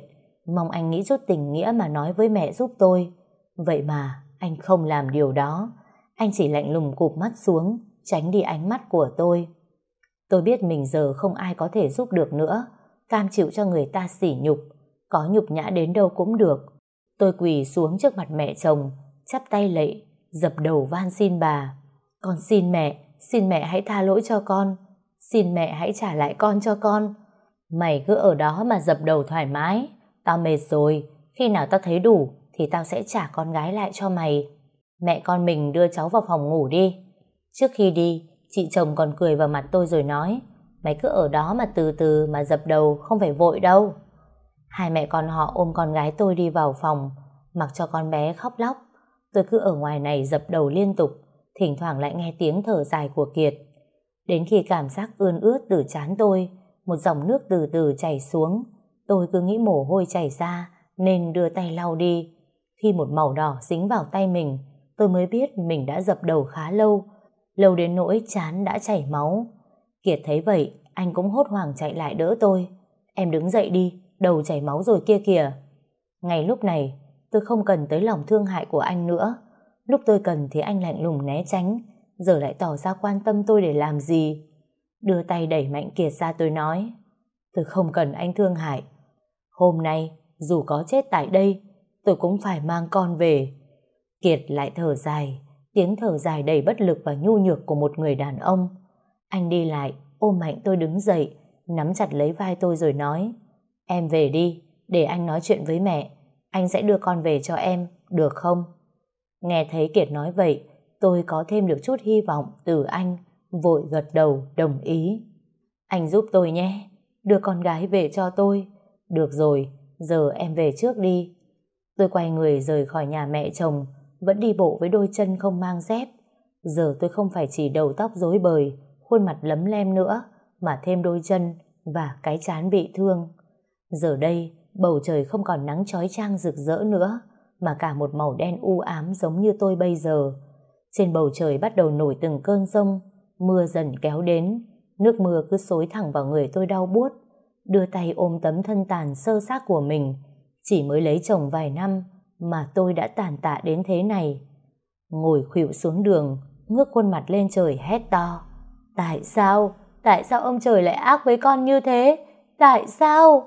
mong anh nghĩ chút tình nghĩa mà nói với mẹ giúp tôi. Vậy mà anh không làm điều đó. Anh chỉ lạnh lùng cụp mắt xuống, tránh đi ánh mắt của tôi. Tôi biết mình giờ không ai có thể giúp được nữa, cam chịu cho người ta sỉ nhục, có nhục nhã đến đâu cũng được. Tôi quỳ xuống trước mặt mẹ chồng, chắp tay lạy, dập đầu van xin bà. Con xin mẹ, xin mẹ hãy tha lỗi cho con, xin mẹ hãy trả lại con cho con. Mày cứ ở đó mà dập đầu thoải mái, tao mệt rồi, khi nào tao thấy đủ thì tao sẽ trả con gái lại cho mày. Mẹ con mình đưa cháu vào phòng ngủ đi. Trước khi đi, chị chồng còn cười vào mặt tôi rồi nói, mày cứ ở đó mà từ từ mà dập đầu, không phải vội đâu. Hai mẹ con họ ôm con gái tôi đi vào phòng, mặc cho con bé khóc lóc. Tôi cứ ở ngoài này dập đầu liên tục, thỉnh thoảng lại nghe tiếng thở dài của Kiệt. Đến khi cảm giác ươn ướt từ trán tôi, một dòng nước từ từ chảy xuống, tôi cứ nghĩ mồ hôi chảy ra nên đưa tay lau đi. Khi một màu đỏ dính vào tay mình, tôi mới biết mình đã dập đầu khá lâu, lâu đến nỗi trán đã chảy máu. Kiệt thấy vậy, anh cũng hốt hoảng chạy lại đỡ tôi. Em đứng dậy đi, đầu chảy máu rồi kia kìa. Ngay lúc này, tôi không cần tới lòng thương hại của anh nữa. Lúc tôi cần thì anh lạnh lùng né tránh, giờ lại tỏ ra quan tâm tôi để làm gì. Đưa tay đẩy mạnh Kiệt ra, tôi nói, tôi không cần anh thương hại. Hôm nay, dù có chết tại đây, tôi cũng phải mang con về. Kiệt lại thở dài, tiếng thở dài đầy bất lực và nhu nhược của một người đàn ông. Anh đi lại, ôm mạnh tôi đứng dậy, nắm chặt lấy vai tôi rồi nói, em về đi, để anh nói chuyện với mẹ. Anh sẽ đưa con về cho em, được không? Nghe thấy Kiệt nói vậy, tôi có thêm được chút hy vọng từ anh, vội gật đầu đồng ý. Anh giúp tôi nhé, đưa con gái về cho tôi. Được rồi, giờ em về trước đi. Tôi quay người rời khỏi nhà mẹ chồng, vẫn đi bộ với đôi chân không mang dép. Giờ tôi không phải chỉ đầu tóc rối bời, khuôn mặt lấm lem nữa, mà thêm đôi chân và cái trán bị thương. Giờ đây, bầu trời không còn nắng chói chang rực rỡ nữa, mà cả một màu đen u ám giống như tôi bây giờ. Trên bầu trời bắt đầu nổi từng cơn giông, mưa dần kéo đến, nước mưa cứ xối thẳng vào người tôi đau buốt. Đưa tay ôm tấm thân tàn sơ xác của mình, chỉ mới lấy chồng vài năm mà tôi đã tàn tạ đến thế này. Ngồi khuỵu xuống đường, ngước khuôn mặt lên trời hét to, tại sao, tại sao ông trời lại ác với con như thế, tại sao?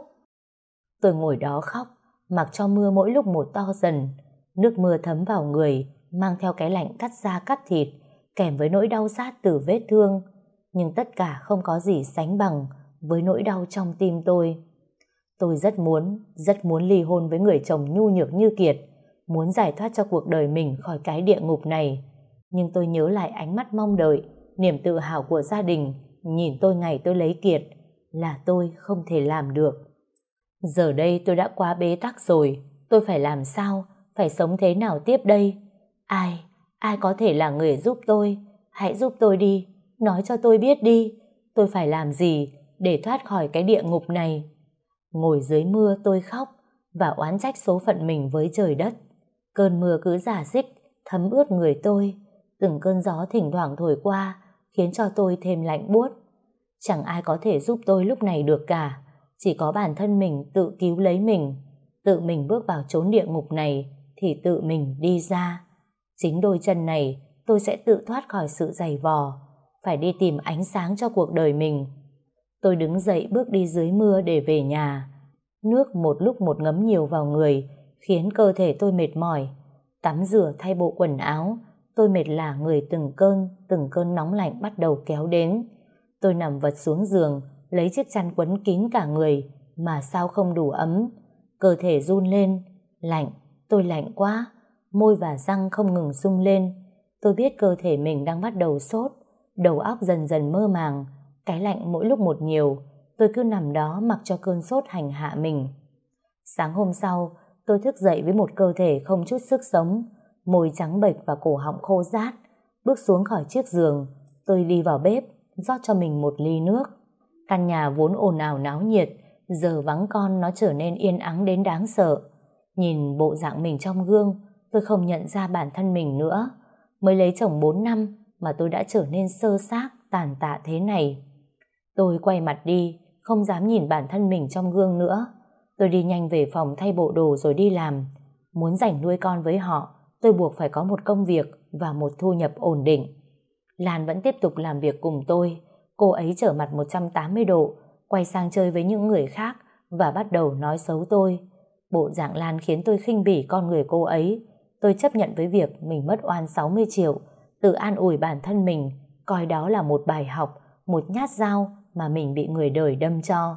Tôi ngồi đó khóc, mặc cho mưa mỗi lúc một to dần. Nước mưa thấm vào người, mang theo cái lạnh cắt da cắt thịt, kèm với nỗi đau rát từ vết thương. Nhưng tất cả không có gì sánh bằng với nỗi đau trong tim tôi. Tôi rất muốn, rất muốn ly hôn với người chồng nhu nhược như Kiệt, muốn giải thoát cho cuộc đời mình khỏi cái địa ngục này. Nhưng tôi nhớ lại ánh mắt mong đợi, niềm tự hào của gia đình, nhìn tôi ngày tôi lấy Kiệt, là tôi không thể làm được. Giờ đây tôi đã quá bế tắc rồi, tôi phải làm sao, phải sống thế nào tiếp đây? Ai, ai có thể là người giúp tôi? Hãy giúp tôi đi, nói cho tôi biết đi, tôi phải làm gì để thoát khỏi cái địa ngục này? Ngồi dưới mưa tôi khóc và oán trách số phận mình với trời đất. Cơn mưa cứ rả rích, thấm ướt người tôi, từng cơn gió thỉnh thoảng thổi qua khiến cho tôi thêm lạnh buốt. Chẳng ai có thể giúp tôi lúc này được cả, chỉ có bản thân mình tự cứu lấy mình. Tự mình bước vào chốn địa ngục này thì tự mình đi ra. Chính đôi chân này tôi sẽ tự thoát khỏi sự dày vò, phải đi tìm ánh sáng cho cuộc đời mình. Tôi đứng dậy bước đi dưới mưa để về nhà. Nước một lúc một ngấm nhiều vào người, khiến cơ thể tôi mệt mỏi. Tắm rửa thay bộ quần áo, tôi mệt lả người từng cơn, từng cơn nóng lạnh bắt đầu kéo đến. Tôi nằm vật xuống giường, lấy chiếc chăn quấn kín cả người, mà sao không đủ ấm. Cơ thể run lên, lạnh, tôi lạnh quá, môi và răng không ngừng rung lên. Tôi biết cơ thể mình đang bắt đầu sốt, đầu óc dần dần mơ màng, cái lạnh mỗi lúc một nhiều. Tôi cứ nằm đó mặc cho cơn sốt hành hạ mình. Sáng hôm sau, tôi thức dậy với một cơ thể không chút sức sống, môi trắng bệch và cổ họng khô rát. Bước xuống khỏi chiếc giường, tôi đi vào bếp, rót cho mình một ly nước. Căn nhà vốn ồn ào náo nhiệt, giờ vắng con nó trở nên yên ắng đến đáng sợ. Nhìn bộ dạng mình trong gương, tôi không nhận ra bản thân mình nữa. Mới lấy chồng bốn năm mà tôi đã trở nên xơ xác, tàn tạ thế này. Tôi quay mặt đi, không dám nhìn bản thân mình trong gương nữa. tôi đi nhanh về phòng thay bộ đồ rồi đi làm. Muốn rảnh nuôi con với họ, tôi buộc phải có một công việc và một thu nhập ổn định. Lan vẫn tiếp tục làm việc cùng tôi. Cô ấy trở mặt một trăm tám mươi độ, quay sang chơi với những người khác và bắt đầu nói xấu tôi. Bộ dạng Lan khiến tôi khinh bỉ con người cô ấy. Tôi chấp nhận với việc mình mất oan sáu mươi triệu, tự an ủi bản thân mình, coi đó là một bài học, một nhát dao mà mình bị người đời đâm cho.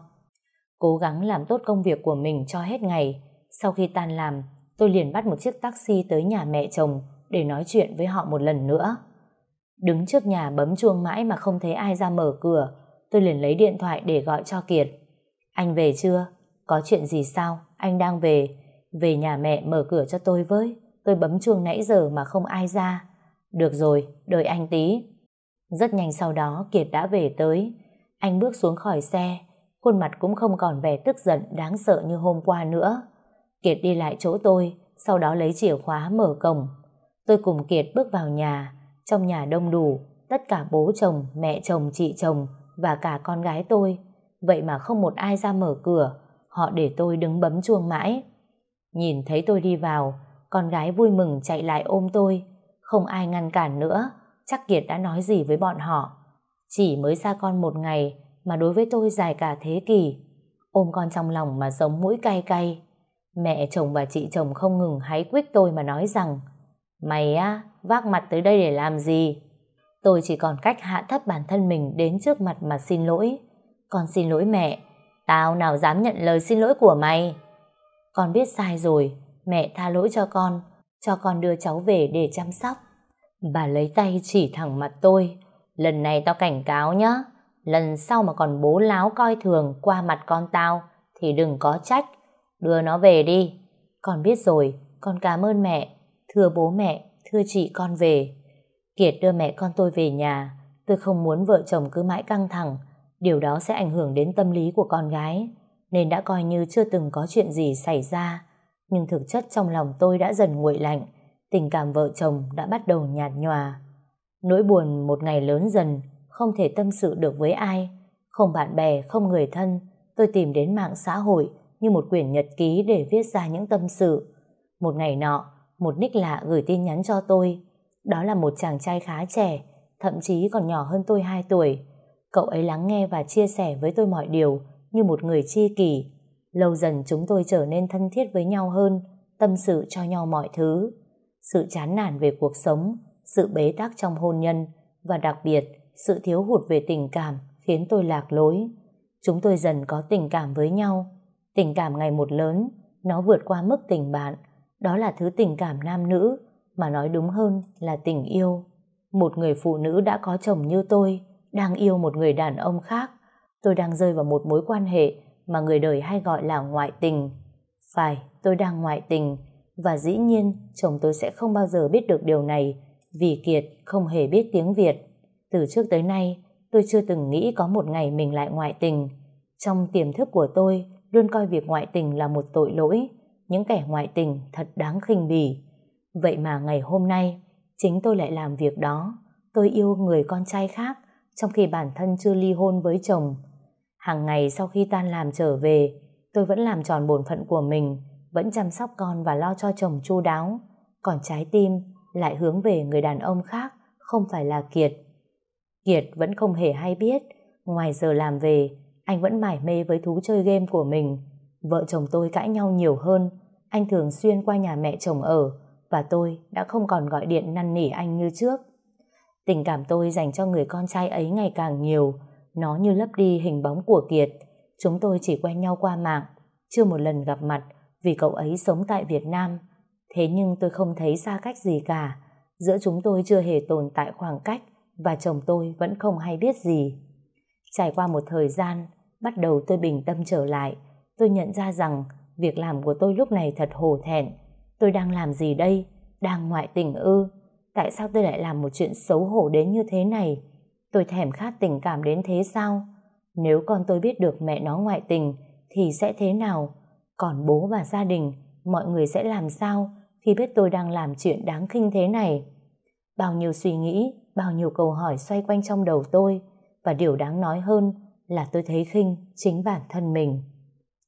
Cố gắng làm tốt công việc của mình cho hết ngày. Sau khi tan làm, tôi liền bắt một chiếc taxi tới nhà mẹ chồng để nói chuyện với họ một lần nữa. Đứng trước nhà bấm chuông mãi mà không thấy ai ra mở cửa, tôi liền lấy điện thoại để gọi cho Kiệt. Anh về chưa? Có chuyện gì sao? Anh đang về. Về nhà mẹ mở cửa cho tôi với. Tôi bấm chuông nãy giờ mà không ai ra. Được rồi, đợi anh tí. Rất nhanh sau đó Kiệt đã về tới. Anh bước xuống khỏi xe, khuôn mặt cũng không còn vẻ tức giận đáng sợ như hôm qua nữa. Kiệt đi lại chỗ tôi, sau đó lấy chìa khóa mở cổng. Tôi cùng Kiệt bước vào nhà. Trong nhà đông đủ, tất cả bố chồng, mẹ chồng, chị chồng và cả con gái tôi. Vậy mà không một ai ra mở cửa, họ để tôi đứng bấm chuông mãi. Nhìn thấy tôi đi vào, con gái vui mừng chạy lại ôm tôi. Không ai ngăn cản nữa, chắc Kiệt đã nói gì với bọn họ. Chỉ mới xa con một ngày mà đối với tôi dài cả thế kỷ. Ôm con trong lòng mà sống mũi cay cay. Mẹ chồng và chị chồng không ngừng háy quýt tôi mà nói rằng mày á, vác mặt tới đây để làm gì? Tôi chỉ còn cách hạ thấp bản thân mình đến trước mặt mà xin lỗi. Con xin lỗi mẹ. Tao nào dám nhận lời xin lỗi của mày. Con biết sai rồi, mẹ tha lỗi cho con, cho con đưa cháu về để chăm sóc. Bà lấy tay chỉ thẳng mặt tôi. Lần này tao cảnh cáo nhá, lần sau mà còn bố láo coi thường qua mặt con tao thì đừng có trách. Đưa nó về đi. Con biết rồi, con cảm ơn mẹ. Thưa bố mẹ, thưa chị, con về. Kiệt đưa mẹ con tôi về nhà. Tôi không muốn vợ chồng cứ mãi căng thẳng, điều đó sẽ ảnh hưởng đến tâm lý của con gái, nên đã coi như chưa từng có chuyện gì xảy ra. Nhưng thực chất trong lòng tôi đã dần nguội lạnh, tình cảm vợ chồng đã bắt đầu nhạt nhòa. Nỗi buồn một ngày lớn dần, không thể tâm sự được với ai, không bạn bè, không người thân. Tôi tìm đến mạng xã hội như một quyển nhật ký để viết ra những tâm sự. Một ngày nọ, một nick lạ gửi tin nhắn cho tôi. Đó là một chàng trai khá trẻ, thậm chí còn nhỏ hơn tôi hai tuổi. Cậu ấy lắng nghe và chia sẻ với tôi mọi điều như một người tri kỷ. Lâu dần chúng tôi trở nên thân thiết với nhau hơn, tâm sự cho nhau mọi thứ. Sự chán nản về cuộc sống, sự bế tắc trong hôn nhân và đặc biệt sự thiếu hụt về tình cảm khiến tôi lạc lối. Chúng tôi dần có tình cảm với nhau. Tình cảm ngày một lớn, nó vượt qua mức tình bạn. Đó là thứ tình cảm nam nữ, mà nói đúng hơn là tình yêu. Một người phụ nữ đã có chồng như tôi đang yêu một người đàn ông khác. Tôi đang rơi vào một mối quan hệ mà người đời hay gọi là ngoại tình. Phải, tôi đang ngoại tình, và dĩ nhiên chồng tôi sẽ không bao giờ biết được điều này, vì Kiệt không hề biết tiếng Việt. Từ trước tới nay, tôi chưa từng nghĩ có một ngày mình lại ngoại tình. Trong tiềm thức của tôi luôn coi việc ngoại tình là một tội lỗi. Những kẻ ngoại tình thật đáng khinh bỉ. Vậy mà ngày hôm nay, chính tôi lại làm việc đó. Tôi yêu người con trai khác, trong khi bản thân chưa ly hôn với chồng. Hàng ngày sau khi tan làm trở về, tôi vẫn làm tròn bổn phận của mình, vẫn chăm sóc con và lo cho chồng chu đáo. Còn trái tim lại hướng về người đàn ông khác, không phải là Kiệt. Kiệt vẫn không hề hay biết, ngoài giờ làm về, anh vẫn mải mê với thú chơi game của mình. Vợ chồng tôi cãi nhau nhiều hơn, anh thường xuyên qua nhà mẹ chồng ở, và tôi đã không còn gọi điện năn nỉ anh như trước. Tình cảm tôi dành cho người con trai ấy ngày càng nhiều, nó như lấp đi hình bóng của Kiệt. Chúng tôi chỉ quen nhau qua mạng, chưa một lần gặp mặt vì cậu ấy sống tại Việt Nam. Thế nhưng tôi không thấy xa cách gì cả. Giữa chúng tôi chưa hề tồn tại khoảng cách, và chồng tôi vẫn không hay biết gì. Trải qua một thời gian, bắt đầu tôi bình tâm trở lại. Tôi nhận ra rằng việc làm của tôi lúc này thật hổ thẹn. Tôi đang làm gì đây? Đang ngoại tình ư? Tại sao tôi lại làm một chuyện xấu hổ đến như thế này? Tôi thèm khát tình cảm đến thế sao? Nếu con tôi biết được mẹ nó ngoại tình thì sẽ thế nào? Còn bố và gia đình, mọi người sẽ làm sao khi biết tôi đang làm chuyện đáng khinh thế này? Bao nhiêu suy nghĩ, bao nhiêu câu hỏi xoay quanh trong đầu tôi, và điều đáng nói hơn là tôi thấy khinh chính bản thân mình.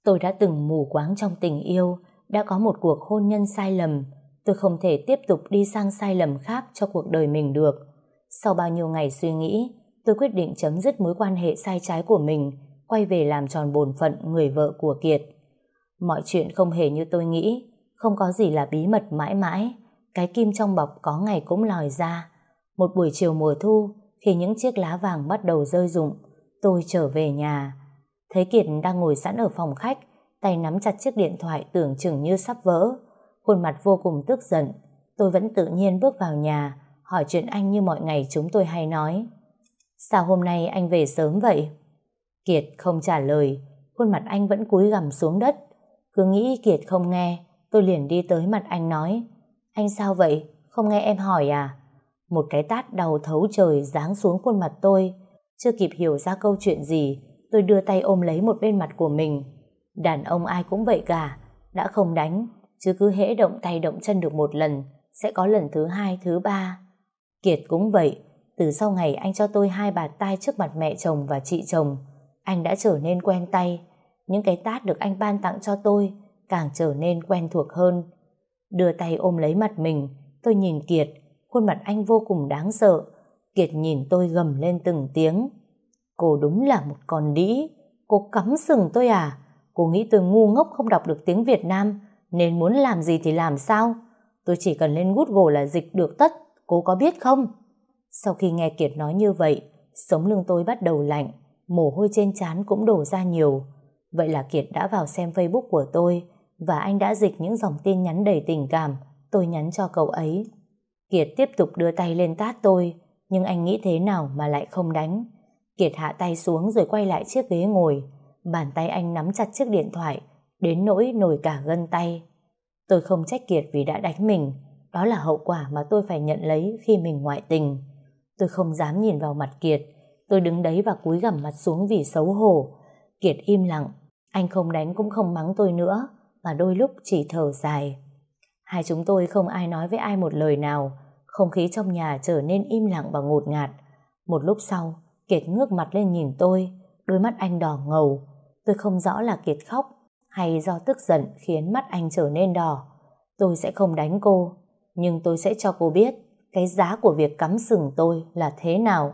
Tôi đã từng mù quáng trong tình yêu, đã có một cuộc hôn nhân sai lầm. Tôi không thể tiếp tục đi sang sai lầm khác cho cuộc đời mình được. Sau bao nhiêu ngày suy nghĩ, tôi quyết định chấm dứt mối quan hệ sai trái của mình, quay về làm tròn bổn phận người vợ của Kiệt. Mọi chuyện không hề như tôi nghĩ, không có gì là bí mật mãi mãi. Cái kim trong bọc có ngày cũng lòi ra. Một buổi chiều mùa thu, khi những chiếc lá vàng bắt đầu rơi rụng, tôi trở về nhà. Thấy Kiệt đang ngồi sẵn ở phòng khách, tay nắm chặt chiếc điện thoại tưởng chừng như sắp vỡ. Khuôn mặt vô cùng tức giận. Tôi vẫn tự nhiên bước vào nhà, hỏi chuyện anh như mọi ngày chúng tôi hay nói. Sao hôm nay anh về sớm vậy? Kiệt không trả lời, khuôn mặt anh vẫn cúi gằm xuống đất. Cứ nghĩ Kiệt không nghe, tôi liền đi tới mặt anh nói. Anh sao vậy? Không nghe em hỏi à? Một cái tát đau thấu trời giáng xuống khuôn mặt tôi. Chưa kịp hiểu ra câu chuyện gì, tôi đưa tay ôm lấy một bên mặt của mình. Đàn ông ai cũng vậy cả, đã không đánh, chứ cứ hễ động tay động chân được một lần, sẽ có lần thứ hai, thứ ba. Kiệt cũng vậy, từ sau ngày anh cho tôi hai bạt tai trước mặt mẹ chồng và chị chồng, anh đã trở nên quen tay. Những cái tát được anh ban tặng cho tôi càng trở nên quen thuộc hơn. Đưa tay ôm lấy mặt mình, tôi nhìn Kiệt, khuôn mặt anh vô cùng đáng sợ. Kiệt nhìn tôi gầm lên từng tiếng. Cô đúng là một con đĩ, cô cắm sừng tôi à? Cô nghĩ tôi ngu ngốc không đọc được tiếng Việt Nam, nên muốn làm gì thì làm sao? Tôi chỉ cần lên Google là dịch được tất, cô có biết không? Sau khi nghe Kiệt nói như vậy, sống lưng tôi bắt đầu lạnh, mồ hôi trên trán cũng đổ ra nhiều. Vậy là Kiệt đã vào xem Facebook của tôi, và anh đã dịch những dòng tin nhắn đầy tình cảm tôi nhắn cho cậu ấy. Kiệt tiếp tục đưa tay lên tát tôi, nhưng anh nghĩ thế nào mà lại không đánh. Kiệt hạ tay xuống rồi quay lại chiếc ghế ngồi. Bàn tay anh nắm chặt chiếc điện thoại, đến nỗi nổi cả gân tay. Tôi không trách Kiệt vì đã đánh mình, đó là hậu quả mà tôi phải nhận lấy khi mình ngoại tình. Tôi không dám nhìn vào mặt Kiệt, tôi đứng đấy và cúi gằm mặt xuống vì xấu hổ. Kiệt im lặng, anh không đánh cũng không mắng tôi nữa, mà đôi lúc chỉ thở dài. Hai chúng tôi không ai nói với ai một lời nào, không khí trong nhà trở nên im lặng và ngột ngạt. Một lúc sau, Kiệt ngước mặt lên nhìn tôi, đôi mắt anh đỏ ngầu. Tôi không rõ là Kiệt khóc hay do tức giận khiến mắt anh trở nên đỏ. Tôi sẽ không đánh cô, nhưng tôi sẽ cho cô biết cái giá của việc cắm sừng tôi là thế nào.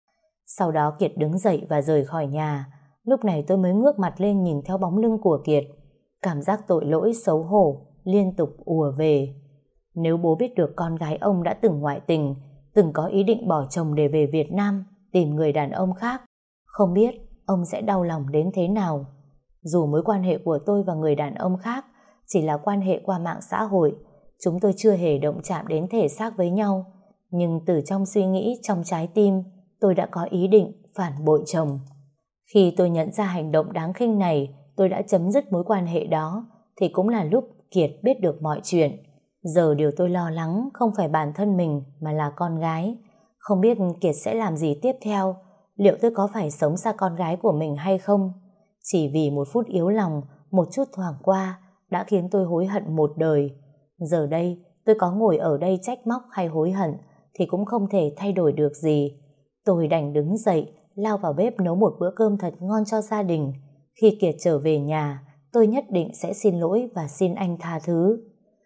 Sau đó Kiệt đứng dậy và rời khỏi nhà. Lúc này tôi mới ngước mặt lên nhìn theo bóng lưng của Kiệt. Cảm giác tội lỗi xấu hổ liên tục ùa về. Nếu bố biết được con gái ông đã từng ngoại tình, từng có ý định bỏ chồng để về Việt Nam tìm người đàn ông khác, không biết ông sẽ đau lòng đến thế nào. Dù mối quan hệ của tôi và người đàn ông khác chỉ là quan hệ qua mạng xã hội, chúng tôi chưa hề động chạm đến thể xác với nhau, nhưng từ trong suy nghĩ, trong trái tim, tôi đã có ý định phản bội chồng. Khi tôi nhận ra hành động đáng khinh này, tôi đã chấm dứt mối quan hệ đó, thì cũng là lúc Kiệt biết được mọi chuyện. Giờ điều tôi lo lắng không phải bản thân mình mà là con gái. Không biết Kiệt sẽ làm gì tiếp theo, liệu tôi có phải sống xa con gái của mình hay không? Chỉ vì một phút yếu lòng, một chút thoảng qua đã khiến tôi hối hận một đời. Giờ đây tôi có ngồi ở đây trách móc hay hối hận thì cũng không thể thay đổi được gì. Tôi đành đứng dậy, lao vào bếp nấu một bữa cơm thật ngon cho gia đình. Khi Kiệt trở về nhà, tôi nhất định sẽ xin lỗi và xin anh tha thứ.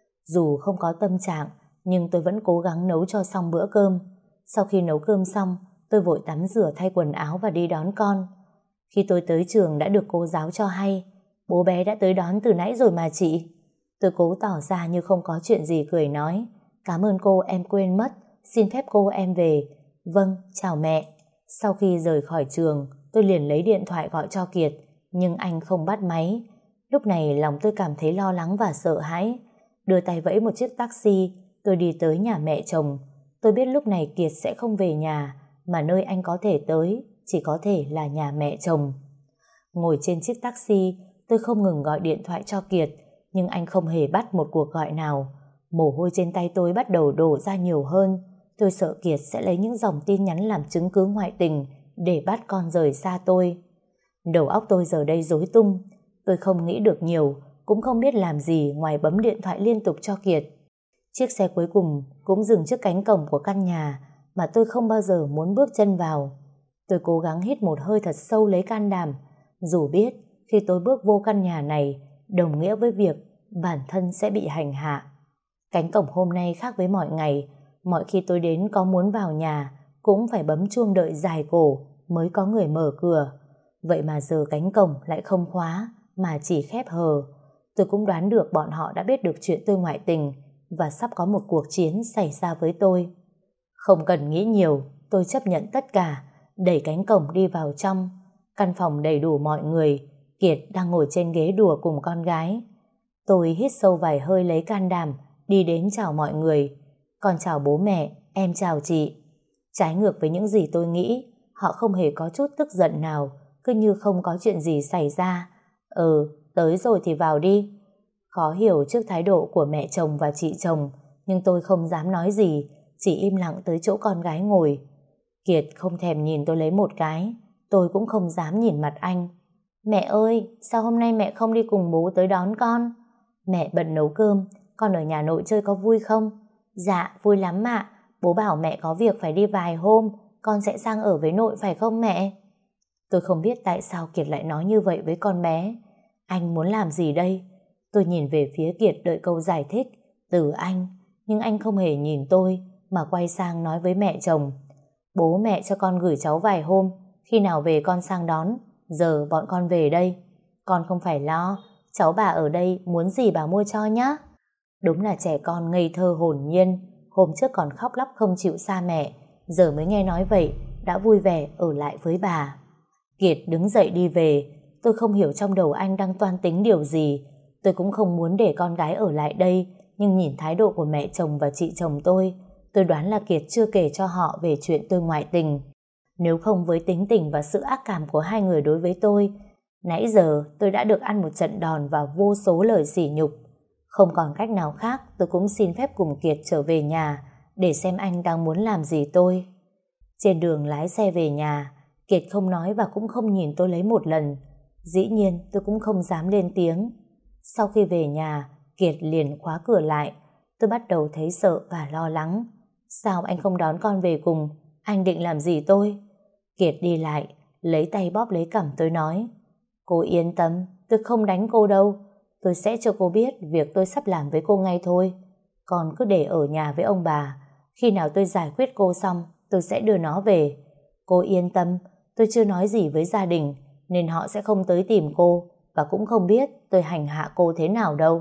Dù không có tâm trạng, nhưng tôi vẫn cố gắng nấu cho xong bữa cơm. Sau khi nấu cơm xong, tôi vội tắm rửa thay quần áo và đi đón con. Khi tôi tới trường đã được cô giáo cho hay, bố bé đã tới đón từ nãy rồi mà chị. Tôi cố tỏ ra như không có chuyện gì, cười nói, cảm ơn cô, em quên mất, xin phép cô em về. Vâng, chào mẹ. Sau khi rời khỏi trường, tôi liền lấy điện thoại gọi cho Kiệt, nhưng anh không bắt máy. Lúc này lòng tôi cảm thấy lo lắng và sợ hãi. Đưa tay vẫy một chiếc taxi, tôi đi tới nhà mẹ chồng. Tôi biết lúc này Kiệt sẽ không về nhà, mà nơi anh có thể tới chỉ có thể là nhà mẹ chồng. Ngồi trên chiếc taxi, tôi không ngừng gọi điện thoại cho Kiệt, nhưng anh không hề bắt một cuộc gọi nào. Mồ hôi trên tay tôi bắt đầu đổ ra nhiều hơn. Tôi sợ Kiệt sẽ lấy những dòng tin nhắn làm chứng cứ ngoại tình để bắt con rời xa tôi. Đầu óc tôi giờ đây rối tung. Tôi không nghĩ được nhiều, cũng không biết làm gì ngoài bấm điện thoại liên tục cho Kiệt. Chiếc xe cuối cùng cũng dừng trước cánh cổng của căn nhà mà tôi không bao giờ muốn bước chân vào. Tôi cố gắng hít một hơi thật sâu lấy can đảm, dù biết khi tôi bước vô căn nhà này đồng nghĩa với việc bản thân sẽ bị hành hạ. Cánh cổng hôm nay khác với mọi ngày, mọi khi tôi đến có muốn vào nhà cũng phải bấm chuông đợi dài cổ mới có người mở cửa. Vậy mà giờ cánh cổng lại không khóa mà chỉ khép hờ. Tôi cũng đoán được bọn họ đã biết được chuyện tôi ngoại tình và sắp có một cuộc chiến xảy ra với tôi. Không cần nghĩ nhiều, tôi chấp nhận tất cả, đẩy cánh cổng đi vào trong. Căn phòng đầy đủ mọi người, Kiệt đang ngồi trên ghế đùa cùng con gái. Tôi hít sâu vài hơi lấy can đảm, đi đến chào mọi người. Con chào bố mẹ, em chào chị. Trái ngược với những gì tôi nghĩ, họ không hề có chút tức giận nào, cứ như không có chuyện gì xảy ra. Ừ, tới rồi thì vào đi. Khó hiểu trước thái độ của mẹ chồng và chị chồng, nhưng tôi không dám nói gì, chỉ im lặng tới chỗ con gái ngồi. Kiệt không thèm nhìn tôi lấy một cái, tôi cũng không dám nhìn mặt anh. Mẹ ơi, sao hôm nay mẹ không đi cùng bố tới đón con? Mẹ bận nấu cơm, con ở nhà nội chơi có vui không? Dạ, vui lắm ạ. Bố bảo mẹ có việc phải đi vài hôm, con sẽ sang ở với nội phải không mẹ? Tôi không biết tại sao Kiệt lại nói như vậy với con bé. Anh muốn làm gì đây? Tôi nhìn về phía Kiệt đợi câu giải thích từ anh, nhưng anh không hề nhìn tôi mà quay sang nói với mẹ chồng. Bố mẹ cho con gửi cháu vài hôm, khi nào về con sang đón, giờ bọn con về đây. Con không phải lo, cháu bà ở đây muốn gì bà mua cho nhá. Đúng là trẻ con ngây thơ hồn nhiên, hôm trước còn khóc lóc không chịu xa mẹ, giờ mới nghe nói vậy, đã vui vẻ ở lại với bà. Kiệt đứng dậy đi về, tôi không hiểu trong đầu anh đang toan tính điều gì. Tôi cũng không muốn để con gái ở lại đây, nhưng nhìn thái độ của mẹ chồng và chị chồng tôi, tôi đoán là Kiệt chưa kể cho họ về chuyện tôi ngoại tình. Nếu không với tính tình và sự ác cảm của hai người đối với tôi, nãy giờ tôi đã được ăn một trận đòn và vô số lời sỉ nhục. Không còn cách nào khác, tôi cũng xin phép cùng Kiệt trở về nhà để xem anh đang muốn làm gì tôi. Trên đường lái xe về nhà, Kiệt không nói và cũng không nhìn tôi lấy một lần. Dĩ nhiên tôi cũng không dám lên tiếng. Sau khi về nhà, Kiệt liền khóa cửa lại. Tôi bắt đầu thấy sợ và lo lắng. Sao anh không đón con về cùng? Anh định làm gì tôi? Kiệt đi lại, lấy tay bóp lấy cằm tôi nói: Cô yên tâm, tôi không đánh cô đâu. Tôi sẽ cho cô biết việc tôi sắp làm với cô ngay thôi. Còn cứ để ở nhà với ông bà. Khi nào tôi giải quyết cô xong, tôi sẽ đưa nó về. Cô yên tâm, tôi chưa nói gì với gia đình, nên họ sẽ không tới tìm cô và cũng không biết tôi hành hạ cô thế nào đâu.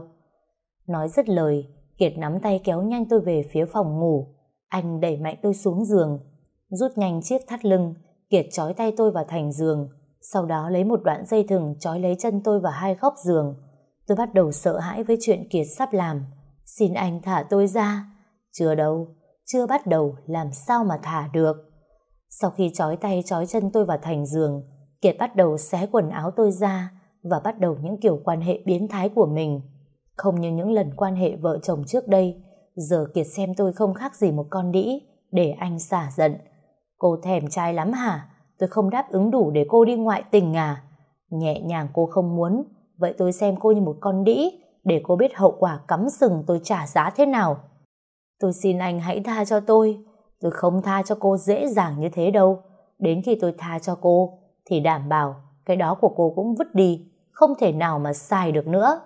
Nói dứt lời, Kiệt nắm tay kéo nhanh tôi về phía phòng ngủ. Anh đẩy mạnh tôi xuống giường, rút nhanh chiếc thắt lưng. Kiệt trói tay tôi vào thành giường, sau đó lấy một đoạn dây thừng trói lấy chân tôi vào hai góc giường. Tôi bắt đầu sợ hãi với chuyện Kiệt sắp làm. Xin anh thả tôi ra. Chưa đâu, chưa bắt đầu làm sao mà thả được. Sau khi trói tay trói chân tôi vào thành giường, Kiệt bắt đầu xé quần áo tôi ra và bắt đầu những kiểu quan hệ biến thái của mình. Không như những lần quan hệ vợ chồng trước đây, giờ Kiệt xem tôi không khác gì một con đĩ để anh xả giận. Cô thèm trai lắm hả? Tôi không đáp ứng đủ để cô đi ngoại tình à? Nhẹ nhàng cô không muốn, vậy tôi xem cô như một con đĩ để cô biết hậu quả cắm sừng tôi trả giá thế nào. Tôi xin anh hãy tha cho tôi. Tôi không tha cho cô dễ dàng như thế đâu. Đến khi tôi tha cho cô thì đảm bảo cái đó của cô cũng vứt đi, không thể nào mà xài được nữa.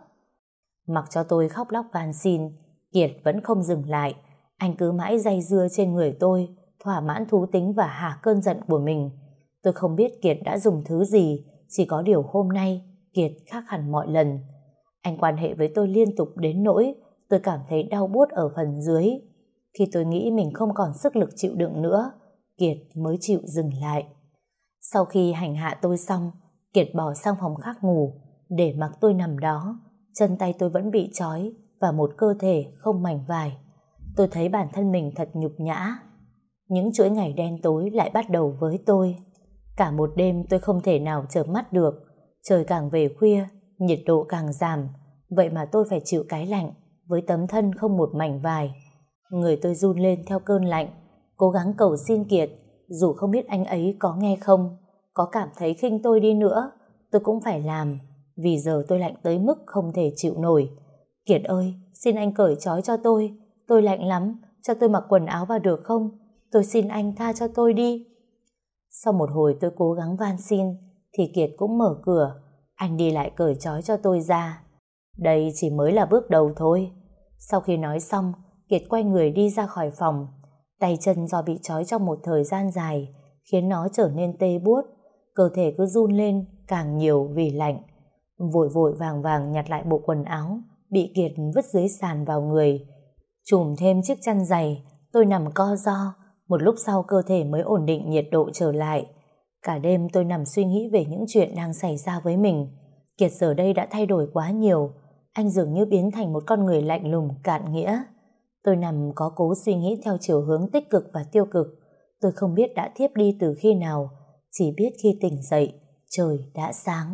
Mặc cho tôi khóc lóc van xin, Kiệt vẫn không dừng lại. Anh cứ mãi day dưa trên người tôi, thỏa mãn thú tính và hả cơn giận của mình. Tôi không biết Kiệt đã dùng thứ gì, chỉ có điều hôm nay Kiệt khác hẳn mọi lần. Anh quan hệ với tôi liên tục đến nỗi tôi cảm thấy đau buốt ở phần dưới. Khi tôi nghĩ mình không còn sức lực chịu đựng nữa, Kiệt mới chịu dừng lại. Sau khi hành hạ tôi xong, Kiệt bỏ sang phòng khác ngủ, để mặc tôi nằm đó. Chân tay tôi vẫn bị trói và một cơ thể không mảnh vải. Tôi thấy bản thân mình thật nhục nhã. Những chuỗi ngày đen tối lại bắt đầu với tôi. Cả một đêm tôi không thể nào chợp mắt được. Trời càng về khuya, nhiệt độ càng giảm. Vậy mà tôi phải chịu cái lạnh với tấm thân không một mảnh vải. Người tôi run lên theo cơn lạnh, cố gắng cầu xin Kiệt, dù không biết anh ấy có nghe không, có cảm thấy khinh tôi đi nữa, tôi cũng phải làm, vì giờ tôi lạnh tới mức không thể chịu nổi. Kiệt ơi, xin anh cởi trói cho tôi, tôi lạnh lắm, cho tôi mặc quần áo vào được không? Tôi xin anh tha cho tôi đi. Sau một hồi tôi cố gắng van xin, thì Kiệt cũng mở cửa. Anh đi lại cởi trói cho tôi ra. Đây chỉ mới là bước đầu thôi. Sau khi nói xong, Kiệt quay người đi ra khỏi phòng. Tay chân do bị trói trong một thời gian dài khiến nó trở nên tê buốt, cơ thể cứ run lên càng nhiều vì lạnh. Vội vội vàng vàng nhặt lại bộ quần áo bị Kiệt vứt dưới sàn vào người, trùm thêm chiếc chăn dày. Tôi nằm co ro, một lúc sau cơ thể mới ổn định nhiệt độ trở lại. Cả đêm tôi nằm suy nghĩ về những chuyện đang xảy ra với mình. Kiệt giờ đây đã thay đổi quá nhiều, anh dường như biến thành một con người lạnh lùng cạn nghĩa. Tôi nằm có cố suy nghĩ theo chiều hướng tích cực và tiêu cực. Tôi không biết đã thiếp đi từ khi nào, chỉ biết khi tỉnh dậy trời đã sáng.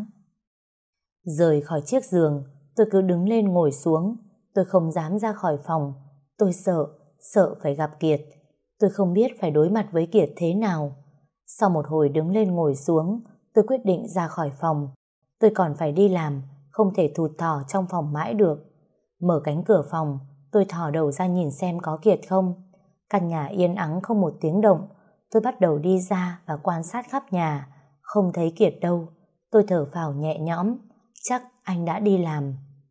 Rời khỏi chiếc giường, tôi cứ đứng lên ngồi xuống. Tôi không dám ra khỏi phòng. Tôi sợ, sợ phải gặp Kiệt. Tôi không biết phải đối mặt với Kiệt thế nào. Sau một hồi đứng lên ngồi xuống, tôi quyết định ra khỏi phòng. Tôi còn phải đi làm, không thể thụt thò trong phòng mãi được. Mở cánh cửa phòng, tôi thò đầu ra nhìn xem có Kiệt không. Căn nhà yên ắng không một tiếng động. Tôi bắt đầu đi ra và quan sát khắp nhà. Không thấy Kiệt đâu. Tôi thở phào nhẹ nhõm. Chắc anh đã đi làm.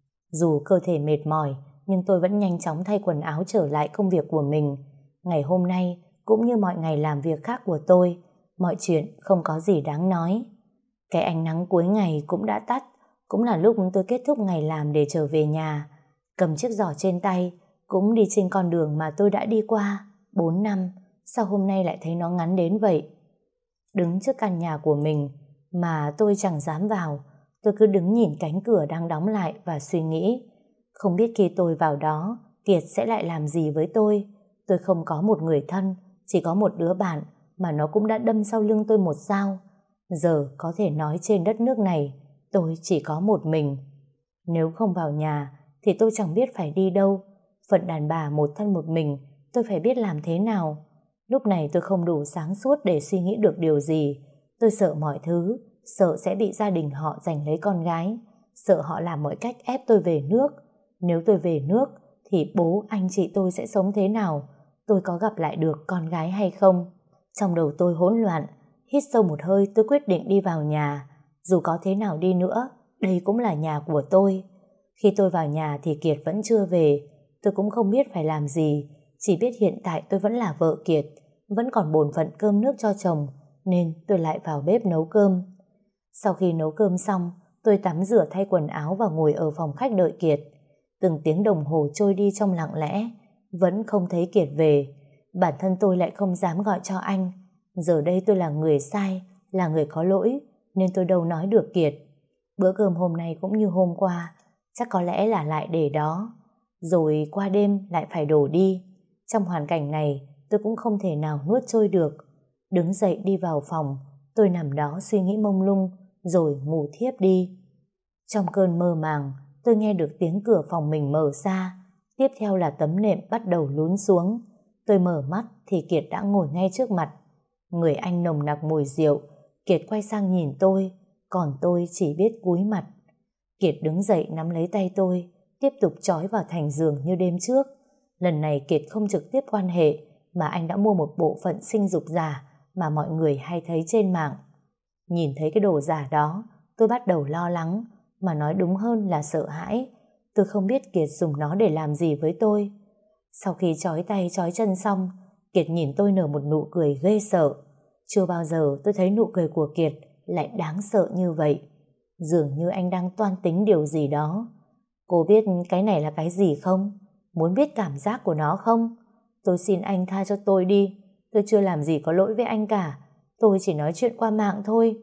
Dù cơ thể mệt mỏi, nhưng tôi vẫn nhanh chóng thay quần áo trở lại công việc của mình. Ngày hôm nay, cũng như mọi ngày làm việc khác của tôi, mọi chuyện không có gì đáng nói. Cái ánh nắng cuối ngày cũng đã tắt. Cũng là lúc tôi kết thúc ngày làm để trở về nhà. Cầm chiếc giỏ trên tay, cũng đi trên con đường mà tôi đã đi qua bốn năm. Sao hôm nay lại thấy nó ngắn đến vậy? Đứng trước căn nhà của mình mà tôi chẳng dám vào. Tôi cứ đứng nhìn cánh cửa đang đóng lại và suy nghĩ. Không biết khi tôi vào đó, Kiệt sẽ lại làm gì với tôi. Tôi không có một người thân, chỉ có một đứa bạn mà nó cũng đã đâm sau lưng tôi một dao. Giờ có thể nói trên đất nước này, tôi chỉ có một mình. Nếu không vào nhà, thì tôi chẳng biết phải đi đâu. Phận đàn bà một thân một mình, tôi phải biết làm thế nào. Lúc này tôi không đủ sáng suốt để suy nghĩ được điều gì. Tôi sợ mọi thứ, sợ sẽ bị gia đình họ giành lấy con gái, sợ họ làm mọi cách ép tôi về nước. Nếu tôi về nước, thì bố anh chị tôi sẽ sống thế nào? Tôi có gặp lại được con gái hay không? Trong đầu tôi hỗn loạn. Hít sâu một hơi, tôi quyết định đi vào nhà. Dù có thế nào đi nữa, đây cũng là nhà của tôi. Khi tôi vào nhà thì Kiệt vẫn chưa về. Tôi cũng không biết phải làm gì, chỉ biết hiện tại tôi vẫn là vợ Kiệt, vẫn còn bổn phận cơm nước cho chồng, nên tôi lại vào bếp nấu cơm. Sau khi nấu cơm xong, tôi tắm rửa thay quần áo và ngồi ở phòng khách đợi Kiệt. Từng tiếng đồng hồ trôi đi trong lặng lẽ, vẫn không thấy Kiệt về. Bản thân tôi lại không dám gọi cho anh. Giờ đây tôi là người sai, là người có lỗi, nên tôi đâu nói được Kiệt. Bữa cơm hôm nay cũng như hôm qua, chắc có lẽ là lại để đó. Rồi qua đêm lại phải đổ đi. Trong hoàn cảnh này, tôi cũng không thể nào nuốt trôi được. Đứng dậy đi vào phòng, tôi nằm đó suy nghĩ mông lung, rồi ngủ thiếp đi. Trong cơn mơ màng, tôi nghe được tiếng cửa phòng mình mở ra. Tiếp theo là tấm nệm bắt đầu lún xuống. Tôi mở mắt thì Kiệt đã ngồi ngay trước mặt. Người anh nồng nặc mùi rượu. Kiệt quay sang nhìn tôi, còn tôi chỉ biết cúi mặt. Kiệt đứng dậy nắm lấy tay tôi, tiếp tục trói vào thành giường như đêm trước. Lần này Kiệt không trực tiếp quan hệ, mà anh đã mua một bộ phận sinh dục giả mà mọi người hay thấy trên mạng. Nhìn thấy cái đồ giả đó, tôi bắt đầu lo lắng, mà nói đúng hơn là sợ hãi. Tôi không biết Kiệt dùng nó để làm gì với tôi. Sau khi trói tay trói chân xong, Kiệt nhìn tôi nở một nụ cười ghê sợ. Chưa bao giờ tôi thấy nụ cười của Kiệt lại đáng sợ như vậy. Dường như anh đang toan tính điều gì đó. Cô biết cái này là cái gì không? Muốn biết cảm giác của nó không? Tôi xin anh tha cho tôi đi. Tôi chưa làm gì có lỗi với anh cả. Tôi chỉ nói chuyện qua mạng thôi.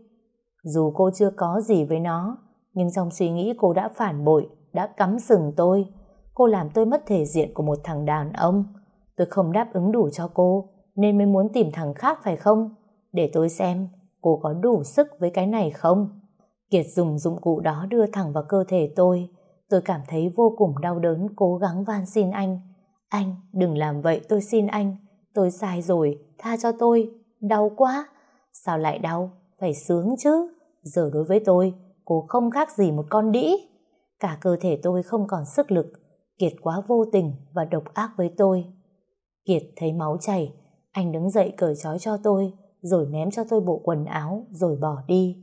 Dù cô chưa có gì với nó, nhưng trong suy nghĩ cô đã phản bội, đã cắm sừng tôi. Cô làm tôi mất thể diện của một thằng đàn ông. Tôi không đáp ứng đủ cho cô, nên mới muốn tìm thằng khác phải không? Để tôi xem cô có đủ sức với cái này không. Kiệt dùng dụng cụ đó đưa thẳng vào cơ thể tôi. Tôi cảm thấy vô cùng đau đớn, cố gắng van xin anh. Anh, đừng làm vậy, tôi xin anh. Tôi sai rồi, tha cho tôi. Đau quá. Sao lại đau? Phải sướng chứ. Giờ đối với tôi, cô không khác gì một con đĩ. Cả cơ thể tôi không còn sức lực. Kiệt quá vô tình và độc ác với tôi. Kiệt thấy máu chảy, anh đứng dậy cởi trói cho tôi, rồi ném cho tôi bộ quần áo, rồi bỏ đi.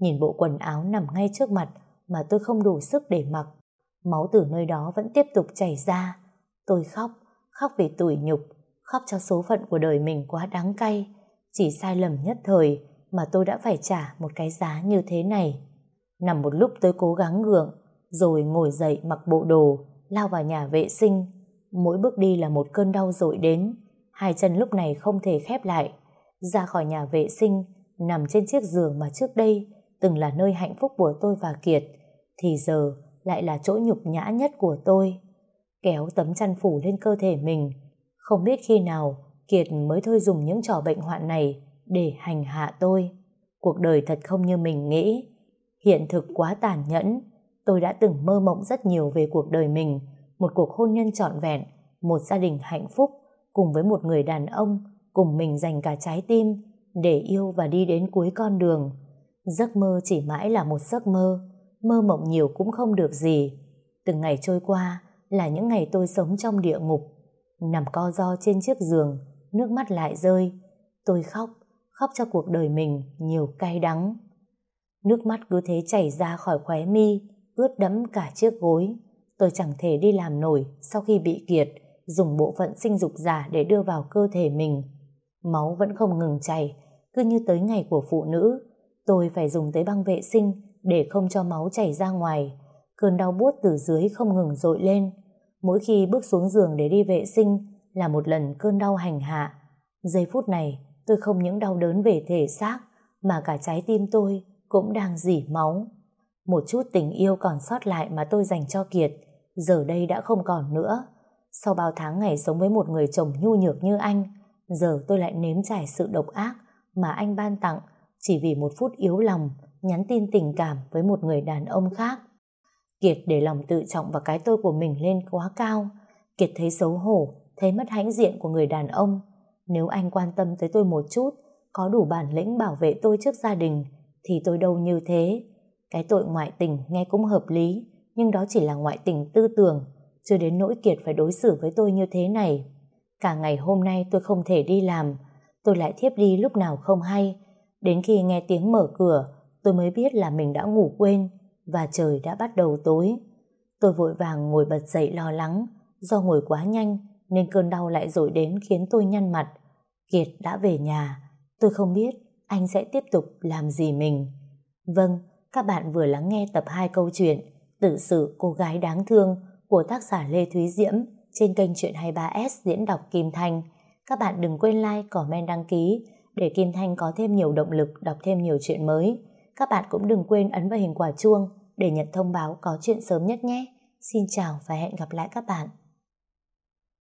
nhìn bộ quần áo nằm ngay trước mặt mà tôi không đủ sức để mặc. Máu từ nơi đó vẫn tiếp tục chảy ra. Tôi khóc, khóc vì tủi nhục, khóc cho số phận của đời mình quá đắng cay. Chỉ sai lầm nhất thời mà tôi đã phải trả một cái giá như thế này. Nằm một lúc tôi cố gắng gượng, rồi ngồi dậy mặc bộ đồ, lao vào nhà vệ sinh. Mỗi bước đi là một cơn đau dội đến, hai chân lúc này không thể khép lại. Ra khỏi nhà vệ sinh, nằm trên chiếc giường mà trước đây từng là nơi hạnh phúc của tôi và Kiệt, thì giờ lại là chỗ nhục nhã nhất của tôi. Kéo tấm chăn phủ lên cơ thể mình, không biết khi nào Kiệt mới thôi dùng những trò bệnh hoạn này để hành hạ tôi. Cuộc đời thật không như mình nghĩ. Hiện thực quá tàn nhẫn. Tôi đã từng mơ mộng rất nhiều về cuộc đời mình, một cuộc hôn nhân trọn vẹn, một gia đình hạnh phúc, cùng với một người đàn ông cùng mình dành cả trái tim để yêu và đi đến cuối con đường. Giấc mơ chỉ mãi là một giấc mơ, mơ mộng nhiều cũng không được gì. Từng ngày trôi qua là những ngày tôi sống trong địa ngục. Nằm co ro trên chiếc giường, nước mắt lại rơi. Tôi khóc, khóc cho cuộc đời mình nhiều cay đắng. Nước mắt cứ thế chảy ra khỏi khóe mi, ướt đẫm cả chiếc gối. Tôi chẳng thể đi làm nổi sau khi bị Kiệt dùng bộ phận sinh dục giả để đưa vào cơ thể mình. Máu vẫn không ngừng chảy, cứ như tới ngày của phụ nữ. Tôi phải dùng tới băng vệ sinh để không cho máu chảy ra ngoài. Cơn đau buốt từ dưới không ngừng dội lên. Mỗi khi bước xuống giường để đi vệ sinh là một lần cơn đau hành hạ. Giây phút này tôi không những đau đớn về thể xác mà cả trái tim tôi cũng đang rỉ máu. Một chút tình yêu còn sót lại mà tôi dành cho Kiệt giờ đây đã không còn nữa. Sau bao tháng ngày sống với một người chồng nhu nhược như anh, giờ tôi lại nếm trải sự độc ác mà anh ban tặng chỉ vì một phút yếu lòng nhắn tin tình cảm với một người đàn ông khác. Kiệt để lòng tự trọng và cái tôi của mình lên quá cao. Kiệt thấy xấu hổ, thấy mất hãnh diện của người đàn ông. Nếu anh quan tâm tới tôi một chút, có đủ bản lĩnh bảo vệ tôi trước gia đình, thì tôi đâu như thế. Cái tội ngoại tình nghe cũng hợp lý, nhưng đó chỉ là ngoại tình tư tưởng, chưa đến nỗi Kiệt phải đối xử với tôi như thế này. Cả ngày hôm nay tôi không thể đi làm, tôi lại thiếp đi lúc nào không hay. Đến khi nghe tiếng mở cửa, tôi mới biết là mình đã ngủ quên và trời đã bắt đầu tối. Tôi vội vàng ngồi bật dậy lo lắng, do ngồi quá nhanh nên cơn đau lại dội đến khiến tôi nhăn mặt. Kiệt đã về nhà, tôi không biết anh sẽ tiếp tục làm gì mình. Vâng, các bạn vừa lắng nghe tập hai câu chuyện Tự sự cô gái đáng thương của tác giả Lê Thúy Diễm trên kênh Chuyện hai mươi ba ét diễn đọc Kim Thanh. Các bạn đừng quên like, comment, đăng ký để Kim Thanh có thêm nhiều động lực đọc thêm nhiều chuyện mới. Các bạn cũng đừng quên ấn vào hình quả chuông để nhận thông báo có chuyện sớm nhất nhé. Xin chào và hẹn gặp lại các bạn.